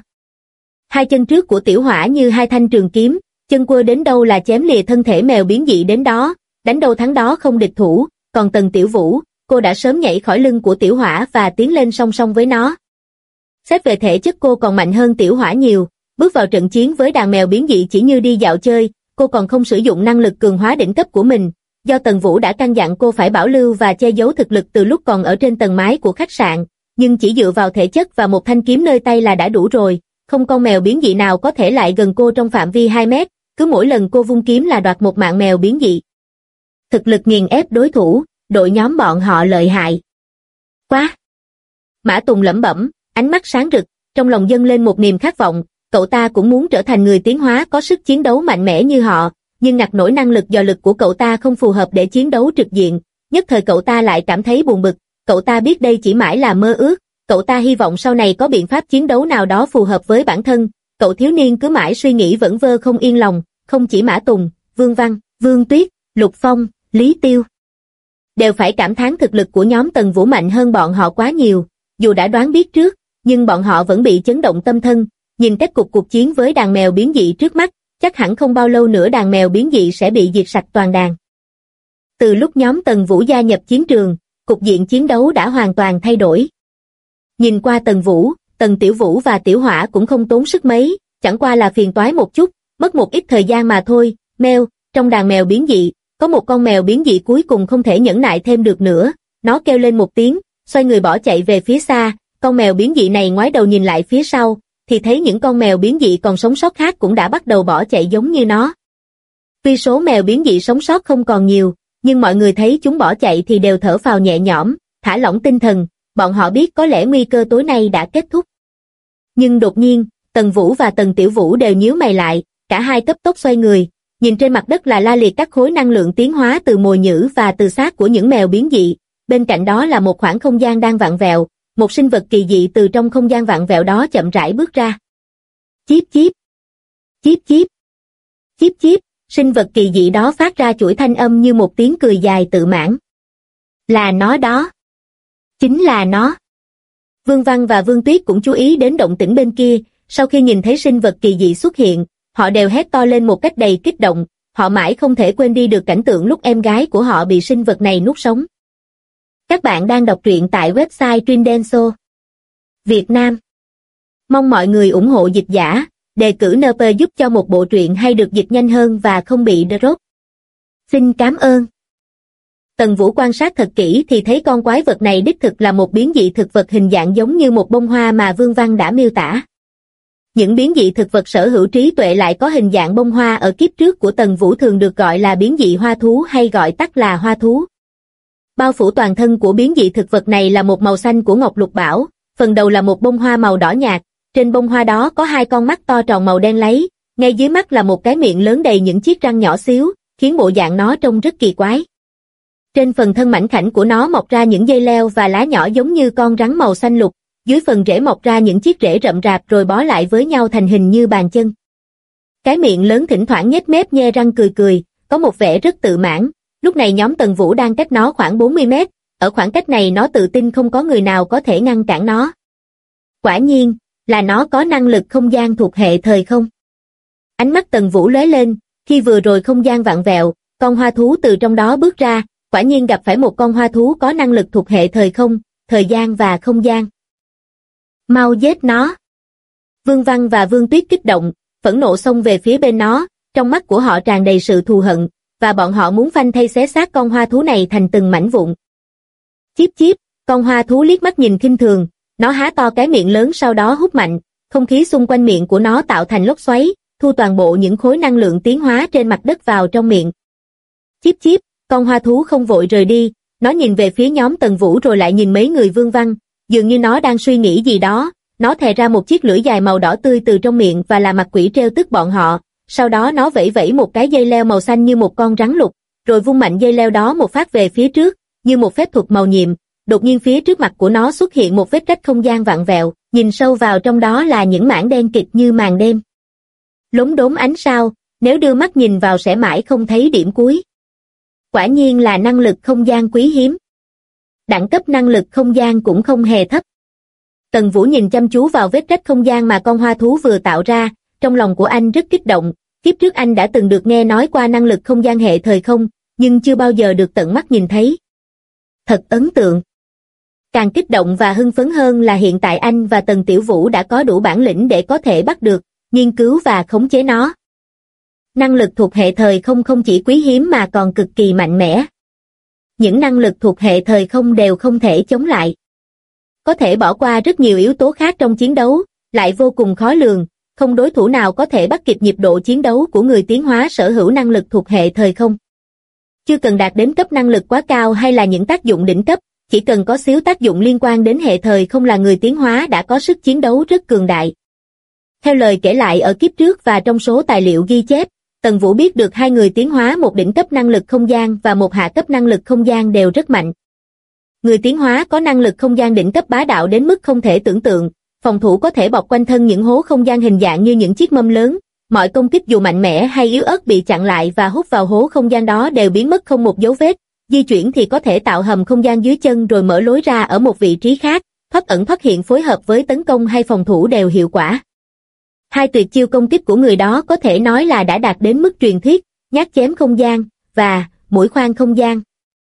2 chân trước của Tiểu Hỏa như 2 thanh trường kiếm, chân quơ đến đâu là chém lìa thân thể mèo biến dị đến đó, đánh đâu thắng đó không địch thủ, còn Tần Tiểu Vũ, cô đã sớm nhảy khỏi lưng của Tiểu Hỏa và tiến lên song song với nó. Xét về thể chất cô còn mạnh hơn Tiểu Hỏa nhiều, bước vào trận chiến với đàn mèo biến dị chỉ như đi dạo chơi, cô còn không sử dụng năng lực cường hóa đỉnh cấp của mình, do Tần Vũ đã căn dặn cô phải bảo lưu và che giấu thực lực từ lúc còn ở trên tầng mái của khách sạn, nhưng chỉ dựa vào thể chất và một thanh kiếm nơi tay là đã đủ rồi, không con mèo biến dị nào có thể lại gần cô trong phạm vi 2 mét, cứ mỗi lần cô vung kiếm là đoạt một mạng mèo biến dị. Thực lực nghiền ép đối thủ, đội nhóm bọn họ lợi hại. Quá! Mã Tùng lẩm bẩm, ánh mắt sáng rực, trong lòng dâng lên một niềm khát vọng, cậu ta cũng muốn trở thành người tiến hóa có sức chiến đấu mạnh mẽ như họ, nhưng ngặt nổi năng lực dò lực của cậu ta không phù hợp để chiến đấu trực diện, nhất thời cậu ta lại cảm thấy buồn bực, cậu ta biết đây chỉ mãi là mơ ước, cậu ta hy vọng sau này có biện pháp chiến đấu nào đó phù hợp với bản thân, cậu thiếu niên cứ mãi suy nghĩ vẩn vơ không yên lòng, không chỉ Mã Tùng, Vương Văn, Vương Tuyết, Lục Phong, Lý Tiêu đều phải cảm thán thực lực của nhóm Tần Vũ mạnh hơn bọn họ quá nhiều, dù đã đoán biết trước, nhưng bọn họ vẫn bị chấn động tâm thân, nhìn cách cuộc chiến với đàn mèo biến dị trước mắt, chắc hẳn không bao lâu nữa đàn mèo biến dị sẽ bị diệt sạch toàn đàn. Từ lúc nhóm Tần Vũ gia nhập chiến trường, cục diện chiến đấu đã hoàn toàn thay đổi. Nhìn qua Tần Vũ, Tần Tiểu Vũ và Tiểu Hỏa cũng không tốn sức mấy, chẳng qua là phiền toái một chút, mất một ít thời gian mà thôi. Mèo, trong đàn mèo biến dị, có một con mèo biến dị cuối cùng không thể nhẫn nại thêm được nữa, nó kêu lên một tiếng, xoay người bỏ chạy về phía xa, con mèo biến dị này ngoái đầu nhìn lại phía sau, thì thấy những con mèo biến dị còn sống sót khác cũng đã bắt đầu bỏ chạy giống như nó. Tuy số mèo biến dị sống sót không còn nhiều, nhưng mọi người thấy chúng bỏ chạy thì đều thở phào nhẹ nhõm, thả lỏng tinh thần, bọn họ biết có lẽ nguy cơ tối nay đã kết thúc. Nhưng đột nhiên, Tần Vũ và Tần Tiểu Vũ đều nhíu mày lại, cả hai cấp tốc xoay người, nhìn trên mặt đất là la liệt các khối năng lượng tiến hóa từ mồi nhử và từ xác của những mèo biến dị, bên cạnh đó là một khoảng không gian đang vặn vẹo, một sinh vật kỳ dị từ trong không gian vặn vẹo đó chậm rãi bước ra. Chíp chíp, chíp chíp, chíp chíp, sinh vật kỳ dị đó phát ra chuỗi thanh âm như một tiếng cười dài tự mãn. Là nó đó. Chính là nó. Vương Văn và Vương Tuyết cũng chú ý đến động tĩnh bên kia, sau khi nhìn thấy sinh vật kỳ dị xuất hiện, họ đều hét to lên một cách đầy kích động, họ mãi không thể quên đi được cảnh tượng lúc em gái của họ bị sinh vật này nuốt sống. Các bạn đang đọc truyện tại website Trindenso Việt Nam. Mong mọi người ủng hộ dịch giả, đề cử NP giúp cho một bộ truyện hay được dịch nhanh hơn và không bị drop. Xin cảm ơn. Tần Vũ quan sát thật kỹ thì thấy con quái vật này đích thực là một biến dị thực vật hình dạng giống như một bông hoa mà Vương Văn đã miêu tả. Những biến dị thực vật sở hữu trí tuệ lại có hình dạng bông hoa ở kiếp trước của Tần Vũ thường được gọi là biến dị hoa thú hay gọi tắt là hoa thú. Bao phủ toàn thân của biến dị thực vật này là một màu xanh của ngọc lục bảo, phần đầu là một bông hoa màu đỏ nhạt, trên bông hoa đó có hai con mắt to tròn màu đen láy, ngay dưới mắt là một cái miệng lớn đầy những chiếc răng nhỏ xíu, khiến bộ dạng nó trông rất kỳ quái. Trên phần thân mảnh khảnh của nó mọc ra những dây leo và lá nhỏ giống như con rắn màu xanh lục, dưới phần rễ mọc ra những chiếc rễ rậm rạp rồi bó lại với nhau thành hình như bàn chân. Cái miệng lớn thỉnh thoảng nhếch mép nhe răng cười cười, có một vẻ rất tự mãn. Lúc này nhóm Tần Vũ đang cách nó khoảng 40 mét, ở khoảng cách này nó tự tin không có người nào có thể ngăn cản nó. Quả nhiên, là nó có năng lực không gian thuộc hệ thời không. Ánh mắt Tần Vũ lóe lên, khi vừa rồi không gian vặn vẹo, con hoa thú từ trong đó bước ra, quả nhiên gặp phải một con hoa thú có năng lực thuộc hệ thời không, thời gian và không gian. Mau giết nó. Vương Văn và Vương Tuyết kích động, phẫn nộ xông về phía bên nó, trong mắt của họ tràn đầy sự thù hận, và bọn họ muốn phanh thây xé xác con hoa thú này thành từng mảnh vụn. Chíp chíp, con hoa thú liếc mắt nhìn khinh thường, nó há to cái miệng lớn sau đó hút mạnh, không khí xung quanh miệng của nó tạo thành lốc xoáy, thu toàn bộ những khối năng lượng tiến hóa trên mặt đất vào trong miệng. Chíp chíp, con hoa thú không vội rời đi, nó nhìn về phía nhóm Tần Vũ rồi lại nhìn mấy người Vương Văn, dường như nó đang suy nghĩ gì đó, nó thè ra một chiếc lưỡi dài màu đỏ tươi từ trong miệng và là mặt quỷ trêu tức bọn họ, sau đó nó vẫy vẫy một cái dây leo màu xanh như một con rắn lục, rồi vung mạnh dây leo đó một phát về phía trước, như một phép thuật màu nhiệm, đột nhiên phía trước mặt của nó xuất hiện một vết rách không gian vặn vẹo, nhìn sâu vào trong đó là những mảng đen kịt như màn đêm. Lốm đốm ánh sao, nếu đưa mắt nhìn vào sẽ mãi không thấy điểm cuối. Quả nhiên là năng lực không gian quý hiếm. Đẳng cấp năng lực không gian cũng không hề thấp. Tần Vũ nhìn chăm chú vào vết rách không gian mà con hoa thú vừa tạo ra, trong lòng của anh rất kích động, kiếp trước anh đã từng được nghe nói qua năng lực không gian hệ thời không, nhưng chưa bao giờ được tận mắt nhìn thấy. Thật ấn tượng. Càng kích động và hưng phấn hơn là hiện tại anh và Tần Tiểu Vũ đã có đủ bản lĩnh để có thể bắt được, nghiên cứu và khống chế nó. Năng lực thuộc hệ thời không không chỉ quý hiếm mà còn cực kỳ mạnh mẽ. Những năng lực thuộc hệ thời không đều không thể chống lại. có thể bỏ qua rất nhiều yếu tố khác trong chiến đấu, lại vô cùng khó lường, không đối thủ nào có thể bắt kịp nhịp độ chiến đấu của người tiến hóa sở hữu năng lực thuộc hệ thời không. Chưa cần đạt đến cấp năng lực quá cao hay là những tác dụng đỉnh cấp, chỉ cần có xíu tác dụng liên quan đến hệ thời không là người tiến hóa đã có sức chiến đấu rất cường đại. Theo lời kể lại ở kiếp trước và trong số tài liệu ghi chép, Tần Vũ biết được hai người tiến hóa một đỉnh cấp năng lực không gian và một hạ cấp năng lực không gian đều rất mạnh. Người tiến hóa có năng lực không gian đỉnh cấp bá đạo đến mức không thể tưởng tượng, phòng thủ có thể bọc quanh thân những hố không gian hình dạng như những chiếc mâm lớn, mọi công kích dù mạnh mẽ hay yếu ớt bị chặn lại và hút vào hố không gian đó đều biến mất không một dấu vết, di chuyển thì có thể tạo hầm không gian dưới chân rồi mở lối ra ở một vị trí khác, thoát ẩn thoát hiện phối hợp với tấn công hay phòng thủ đều hiệu quả. Hai tuyệt chiêu công kích của người đó có thể nói là đã đạt đến mức truyền thuyết, nhát chém không gian và mũi khoan không gian.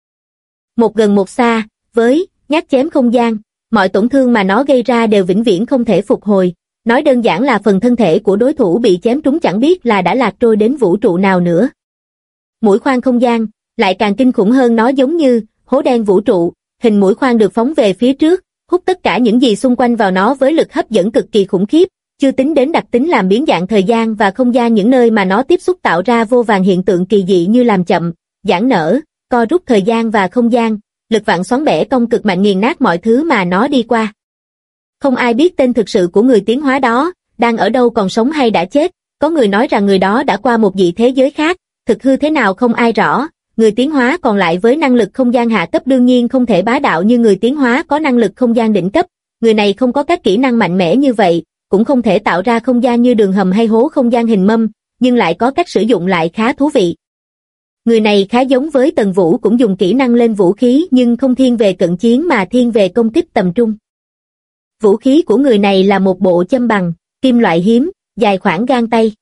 Một gần một xa, với nhát chém không gian, mọi tổn thương mà nó gây ra đều vĩnh viễn không thể phục hồi. Nói đơn giản là phần thân thể của đối thủ bị chém trúng chẳng biết là đã lạc trôi đến vũ trụ nào nữa. Mũi khoan không gian lại càng kinh khủng hơn, nó giống như hố đen vũ trụ, hình mũi khoan được phóng về phía trước, hút tất cả những gì xung quanh vào nó với lực hấp dẫn cực kỳ khủng khiếp, chưa tính đến đặc tính làm biến dạng thời gian và không gian những nơi mà nó tiếp xúc tạo ra vô vàn hiện tượng kỳ dị như làm chậm, giãn nở, co rút thời gian và không gian, lực vặn xoắn bẻ cong cực mạnh nghiền nát mọi thứ mà nó đi qua. Không ai biết tên thực sự của người tiến hóa đó, đang ở đâu, còn sống hay đã chết, có người nói rằng người đó đã qua một dị thế giới khác, thực hư thế nào không ai rõ. Người tiến hóa còn lại với năng lực không gian hạ cấp đương nhiên không thể bá đạo như người tiến hóa có năng lực không gian đỉnh cấp, người này không có các kỹ năng mạnh mẽ như vậy, cũng không thể tạo ra không gian như đường hầm hay hố không gian hình mâm, nhưng lại có cách sử dụng lại khá thú vị. Người này khá giống với Tần Vũ, cũng dùng kỹ năng lên vũ khí nhưng không thiên về cận chiến mà thiên về công kích tầm trung. Vũ khí của người này là một bộ châm bằng, kim loại hiếm, dài khoảng gang tay.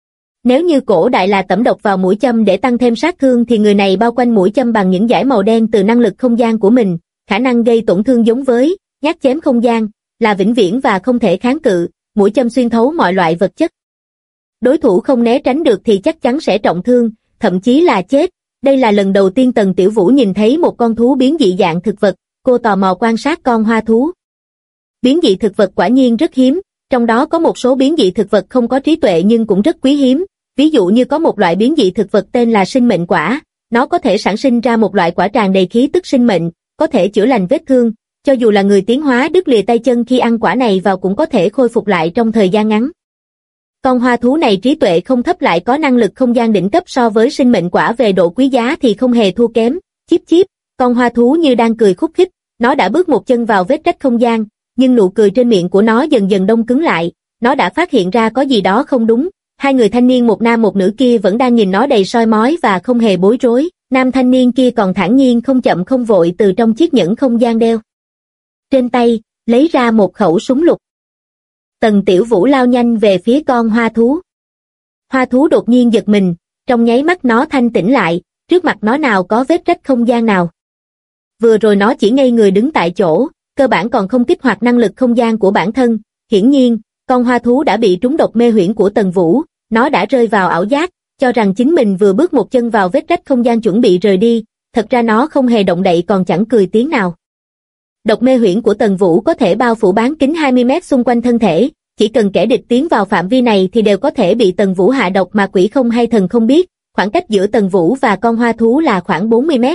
Nếu như cổ đại là tẩm độc vào mũi châm để tăng thêm sát thương thì người này bao quanh mũi châm bằng những dải màu đen từ năng lực không gian của mình, khả năng gây tổn thương giống với nhát chém không gian, là vĩnh viễn và không thể kháng cự, mũi châm xuyên thấu mọi loại vật chất. Đối thủ không né tránh được thì chắc chắn sẽ trọng thương, thậm chí là chết. Đây là lần đầu tiên Tần Tiểu Vũ nhìn thấy một con thú biến dị dạng thực vật, cô tò mò quan sát con hoa thú. Biến dị thực vật quả nhiên rất hiếm, trong đó có một số biến dị thực vật không có trí tuệ nhưng cũng rất quý hiếm. Ví dụ như có một loại biến dị thực vật tên là sinh mệnh quả, nó có thể sản sinh ra một loại quả tràn đầy khí tức sinh mệnh, có thể chữa lành vết thương, cho dù là người tiến hóa đứt lìa tay chân khi ăn quả này vào cũng có thể khôi phục lại trong thời gian ngắn. Con hoa thú này trí tuệ không thấp lại có năng lực không gian đỉnh cấp, so với sinh mệnh quả về độ quý giá thì không hề thua kém. Chíp chíp, con hoa thú như đang cười khúc khích, nó đã bước một chân vào vết rách không gian, nhưng nụ cười trên miệng của nó dần dần đông cứng lại, nó đã phát hiện ra có gì đó không đúng. Hai người thanh niên một nam một nữ kia vẫn đang nhìn nó đầy soi mói và không hề bối rối, nam thanh niên kia còn thản nhiên không chậm không vội từ trong chiếc nhẫn không gian đeo trên tay, lấy ra một khẩu súng lục. Tần Tiểu Vũ lao nhanh về phía con hoa thú. Hoa thú đột nhiên giật mình, trong nháy mắt nó thanh tỉnh lại, trước mặt nó nào có vết rách không gian nào. Vừa rồi nó chỉ ngây người đứng tại chỗ, cơ bản còn không kích hoạt năng lực không gian của bản thân. Hiển nhiên, con hoa thú đã bị trúng độc mê huyễn của Tần Vũ, nó đã rơi vào ảo giác, cho rằng chính mình vừa bước một chân vào vết rách không gian chuẩn bị rời đi, thật ra nó không hề động đậy còn chẳng cười tiếng nào. Độc mê huyễn của Tần Vũ có thể bao phủ bán kính 20 mét xung quanh thân thể, chỉ cần kẻ địch tiến vào phạm vi này thì đều có thể bị Tần Vũ hạ độc mà quỷ không hay thần không biết, khoảng cách giữa Tần Vũ và con hoa thú là khoảng 40 mét.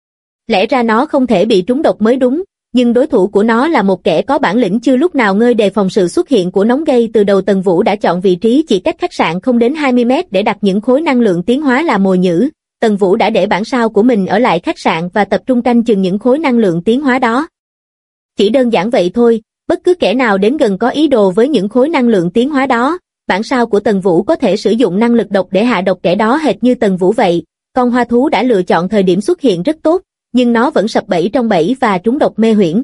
Lẽ ra nó không thể bị trúng độc mới đúng, nhưng đối thủ của nó là một kẻ có bản lĩnh chưa lúc nào ngơi đề phòng sự xuất hiện của nóng gây từ đầu. Tần Vũ đã chọn vị trí chỉ cách khách sạn không đến 20 mét để đặt những khối năng lượng tiến hóa là mồi nhử. Tần Vũ đã để bản sao của mình ở lại khách sạn và tập trung canh chừng những khối năng lượng tiến hóa đó. Chỉ đơn giản vậy thôi, bất cứ kẻ nào đến gần có ý đồ với những khối năng lượng tiến hóa đó, bản sao của Tần Vũ có thể sử dụng năng lực độc để hạ độc kẻ đó hệt như Tần Vũ vậy. Con hoa thú đã lựa chọn thời điểm xuất hiện rất tốt, nhưng nó vẫn sập bẫy trong bẫy và trúng độc mê huyễn.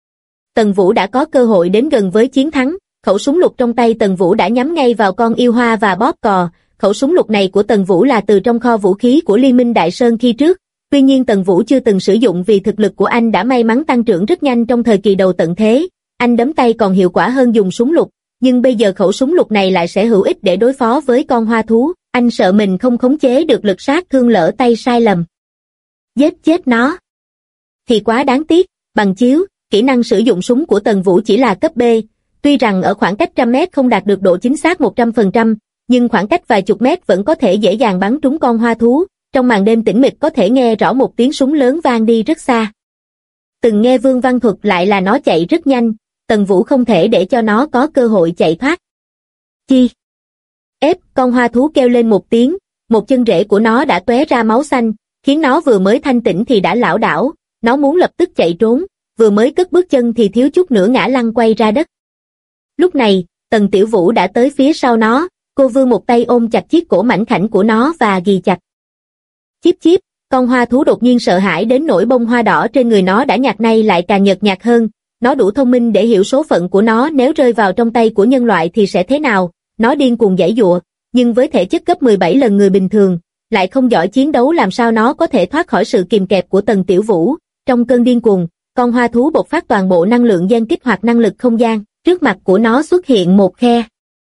Tần Vũ đã có cơ hội đến gần với chiến thắng, khẩu súng lục trong tay Tần Vũ đã nhắm ngay vào con yêu hoa và bóp cò. Khẩu súng lục này của Tần Vũ là từ trong kho vũ khí của Liên minh Đại Sơn khi trước, tuy nhiên Tần Vũ chưa từng sử dụng vì thực lực của anh đã may mắn tăng trưởng rất nhanh trong thời kỳ đầu tận thế. Anh đấm tay còn hiệu quả hơn dùng súng lục, nhưng bây giờ khẩu súng lục này lại sẽ hữu ích để đối phó với con hoa thú. Anh sợ mình không khống chế được lực sát thương, lỡ tay sai lầm giết chết nó thì quá đáng tiếc. Bằng chiếu, kỹ năng sử dụng súng của Tần Vũ chỉ là cấp B, tuy rằng ở khoảng cách trăm mét không đạt được độ chính xác 100%, nhưng khoảng cách vài chục mét vẫn có thể dễ dàng bắn trúng con hoa thú, trong màn đêm tĩnh mịch có thể nghe rõ một tiếng súng lớn vang đi rất xa. Từng nghe Vương Văn thuật lại là nó chạy rất nhanh, Tần Vũ không thể để cho nó có cơ hội chạy thoát. Chi? Ép, con hoa thú kêu lên một tiếng, một chân rễ của nó đã tóe ra máu xanh, khiến nó vừa mới thanh tỉnh thì đã lảo đảo, nó muốn lập tức chạy trốn, vừa mới cất bước chân thì thiếu chút nữa ngã lăn quay ra đất. Lúc này, Tần Tiểu Vũ đã tới phía sau nó, cô vươn một tay ôm chặt chiếc cổ mảnh khảnh của nó và ghì chặt. Chíp chíp, con hoa thú đột nhiên sợ hãi đến nỗi bông hoa đỏ trên người nó đã nhạt nay lại càng nhợt nhạt hơn, nó đủ thông minh để hiểu số phận của nó nếu rơi vào trong tay của nhân loại thì sẽ thế nào, nó điên cuồng giãy giụa, nhưng với thể chất gấp 17 lần người bình thường, lại không giỏi chiến đấu làm sao nó có thể thoát khỏi sự kìm kẹp của Tần Tiểu Vũ. Trong cơn điên cuồng, con hoa thú bộc phát toàn bộ năng lượng gen kích hoạt năng lực không gian, trước mặt của nó xuất hiện một khe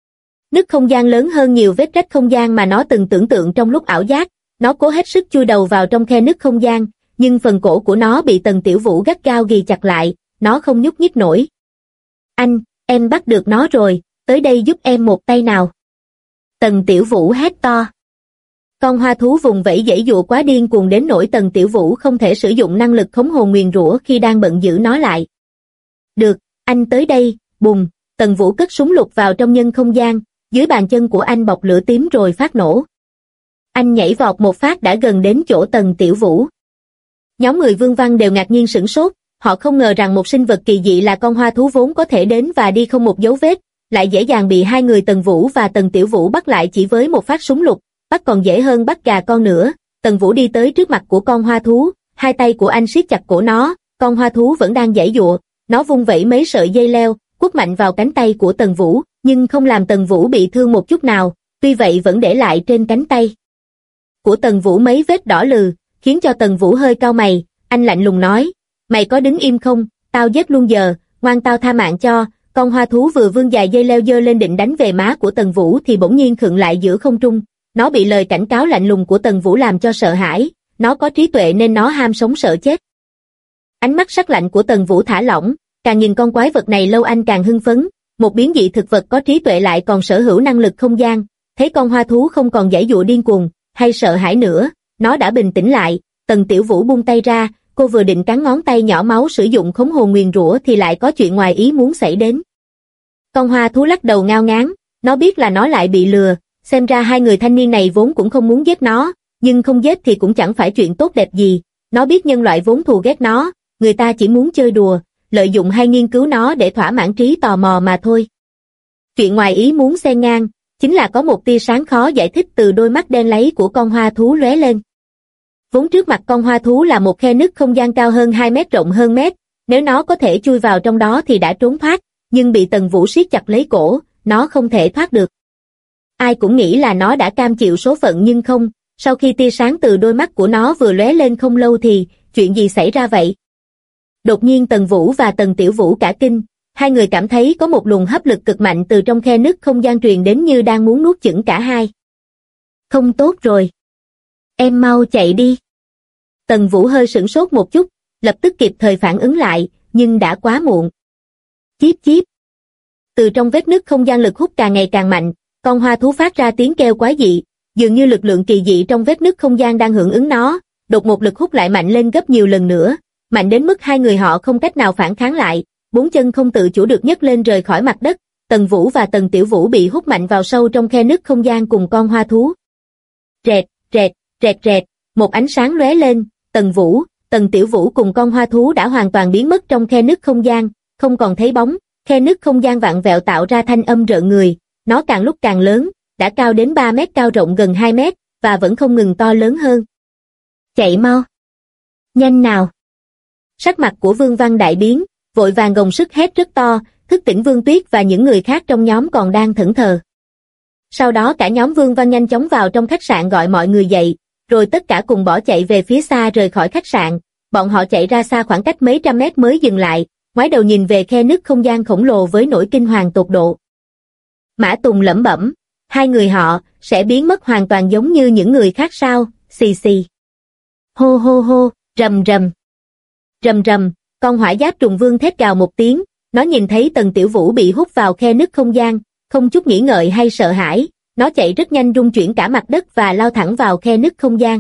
nứt không gian lớn hơn nhiều vết rách không gian mà nó từng tưởng tượng trong lúc ảo giác. Nó cố hết sức chui đầu vào trong khe nứt không gian, nhưng phần cổ của nó bị Tần Tiểu Vũ gắt gao ghì chặt lại, nó không nhúc nhích nổi. Anh, em bắt được nó rồi, tới đây giúp em một tay nào. Tần Tiểu Vũ hét to. Con hoa thú vùng vẫy giãy giụa quá điên cuồng đến nỗi Tần Tiểu Vũ không thể sử dụng năng lực khống hồn nguyền rủa khi đang bận giữ nó lại. Được, anh tới đây, bùng, Tần Vũ cất súng lục vào trong nhân không gian, dưới bàn chân của anh bọc lửa tím rồi phát nổ. Anh nhảy vọt một phát đã gần đến chỗ Tần Tiểu Vũ. Nhóm người Vương Văn đều ngạc nhiên sửng sốt, họ không ngờ rằng một sinh vật kỳ dị là con hoa thú vốn có thể đến và đi không một dấu vết, lại dễ dàng bị hai người Tần Vũ và Tần Tiểu Vũ bắt lại chỉ với một phát súng lục, bắt còn dễ hơn bắt gà con nữa. Tần Vũ đi tới trước mặt của con hoa thú, hai tay của anh siết chặt cổ nó, con hoa thú vẫn đang giãy giụa, nó vung vẩy mấy sợi dây leo, quất mạnh vào cánh tay của Tần Vũ, nhưng không làm Tần Vũ bị thương một chút nào, tuy vậy vẫn để lại trên cánh tay của Tần Vũ mấy vết đỏ lừ, khiến cho Tần Vũ hơi cau mày. Anh lạnh lùng nói, mày có đứng im không, tao giết luôn giờ, ngoan tao tha mạng cho. Con hoa thú vừa vươn dài dây leo giơ lên định đánh về má của Tần Vũ thì bỗng nhiên khựng lại giữa không trung, nó bị lời cảnh cáo lạnh lùng của Tần Vũ làm cho sợ hãi, nó có trí tuệ nên nó ham sống sợ chết. Ánh mắt sắc lạnh của Tần Vũ thả lỏng, càng nhìn con quái vật này lâu anh càng hưng phấn, một biến dị thực vật có trí tuệ lại còn sở hữu năng lực không gian, thấy con hoa thú không còn giãy giụa điên cuồng hay sợ hãi nữa, nó đã bình tĩnh lại. Tần Tiểu Vũ buông tay ra, cô vừa định cắn ngón tay nhỏ máu sử dụng khống hồn nguyền rủa thì lại có chuyện ngoài ý muốn xảy đến. Con hoa thú lắc đầu ngao ngán, nó biết là nó lại bị lừa, xem ra hai người thanh niên này vốn cũng không muốn giết nó, nhưng không giết thì cũng chẳng phải chuyện tốt đẹp gì, nó biết nhân loại vốn thù ghét nó, người ta chỉ muốn chơi đùa, lợi dụng hay nghiên cứu nó để thỏa mãn trí tò mò mà thôi. Chuyện ngoài ý muốn xen ngang, chính là có một tia sáng khó giải thích từ đôi mắt đen láy của con hoa thú lóe lên. Vốn trước mặt con hoa thú là một khe nứt không gian cao hơn 2 mét rộng hơn mét, nếu nó có thể chui vào trong đó thì đã trốn thoát, nhưng bị Tần Vũ siết chặt lấy cổ, nó không thể thoát được. Ai cũng nghĩ là nó đã cam chịu số phận nhưng không, sau khi tia sáng từ đôi mắt của nó vừa lóe lên không lâu thì, chuyện gì xảy ra vậy? Đột nhiên Tần Vũ và Tần Tiểu Vũ cả kinh, hai người cảm thấy có một luồng hấp lực cực mạnh từ trong khe nứt không gian truyền đến như đang muốn nuốt chửng cả hai. Không tốt rồi. Em mau chạy đi. Tần Vũ hơi sửng sốt một chút, lập tức kịp thời phản ứng lại, nhưng đã quá muộn. Chíp chíp. Từ trong vết nứt không gian lực hút càng ngày càng mạnh, con hoa thú phát ra tiếng kêu quái dị, dường như lực lượng kỳ dị trong vết nứt không gian đang hưởng ứng nó, đột một lực hút lại mạnh lên gấp nhiều lần nữa, mạnh đến mức hai người họ không cách nào phản kháng lại, bốn chân không tự chủ được nhấc lên rời khỏi mặt đất. Tần Vũ và Tần Tiểu Vũ bị hút mạnh vào sâu trong khe nứt không gian cùng con hoa thú. Rẹt, rẹt, rẹt rẹt, một ánh sáng lóe lên, Tần Vũ, Tần Tiểu Vũ cùng con hoa thú đã hoàn toàn biến mất trong khe nứt không gian, không còn thấy bóng, khe nứt không gian vặn vẹo tạo ra thanh âm rợn người, nó càng lúc càng lớn, đã cao đến 3 mét cao rộng gần 2 mét, và vẫn không ngừng to lớn hơn. Chạy mau! Nhanh nào! Sắc mặt của Vương Văn đại biến, vội vàng gồng sức hét rất to, thức tỉnh Vương Tuyết và những người khác trong nhóm còn đang thẫn thờ. Sau đó cả nhóm Vương Văn nhanh chóng vào trong khách sạn gọi mọi người dậy, rồi tất cả cùng bỏ chạy về phía xa rời khỏi khách sạn. Bọn họ chạy ra xa khoảng cách mấy trăm mét mới dừng lại, ngoái đầu nhìn về khe nứt không gian khổng lồ với nỗi kinh hoàng tột độ. Mã Tùng lẩm bẩm, hai người họ sẽ biến mất hoàn toàn giống như những người khác sao? Xì xì. Hô hô hô, rầm rầm. Rầm rầm, Con hỏa giáp trùng vương thét gào một tiếng, nó nhìn thấy Tần Tiểu Vũ bị hút vào khe nứt không gian, không chút nghĩ ngợi hay sợ hãi, nó chạy rất nhanh rung chuyển cả mặt đất và lao thẳng vào khe nứt không gian.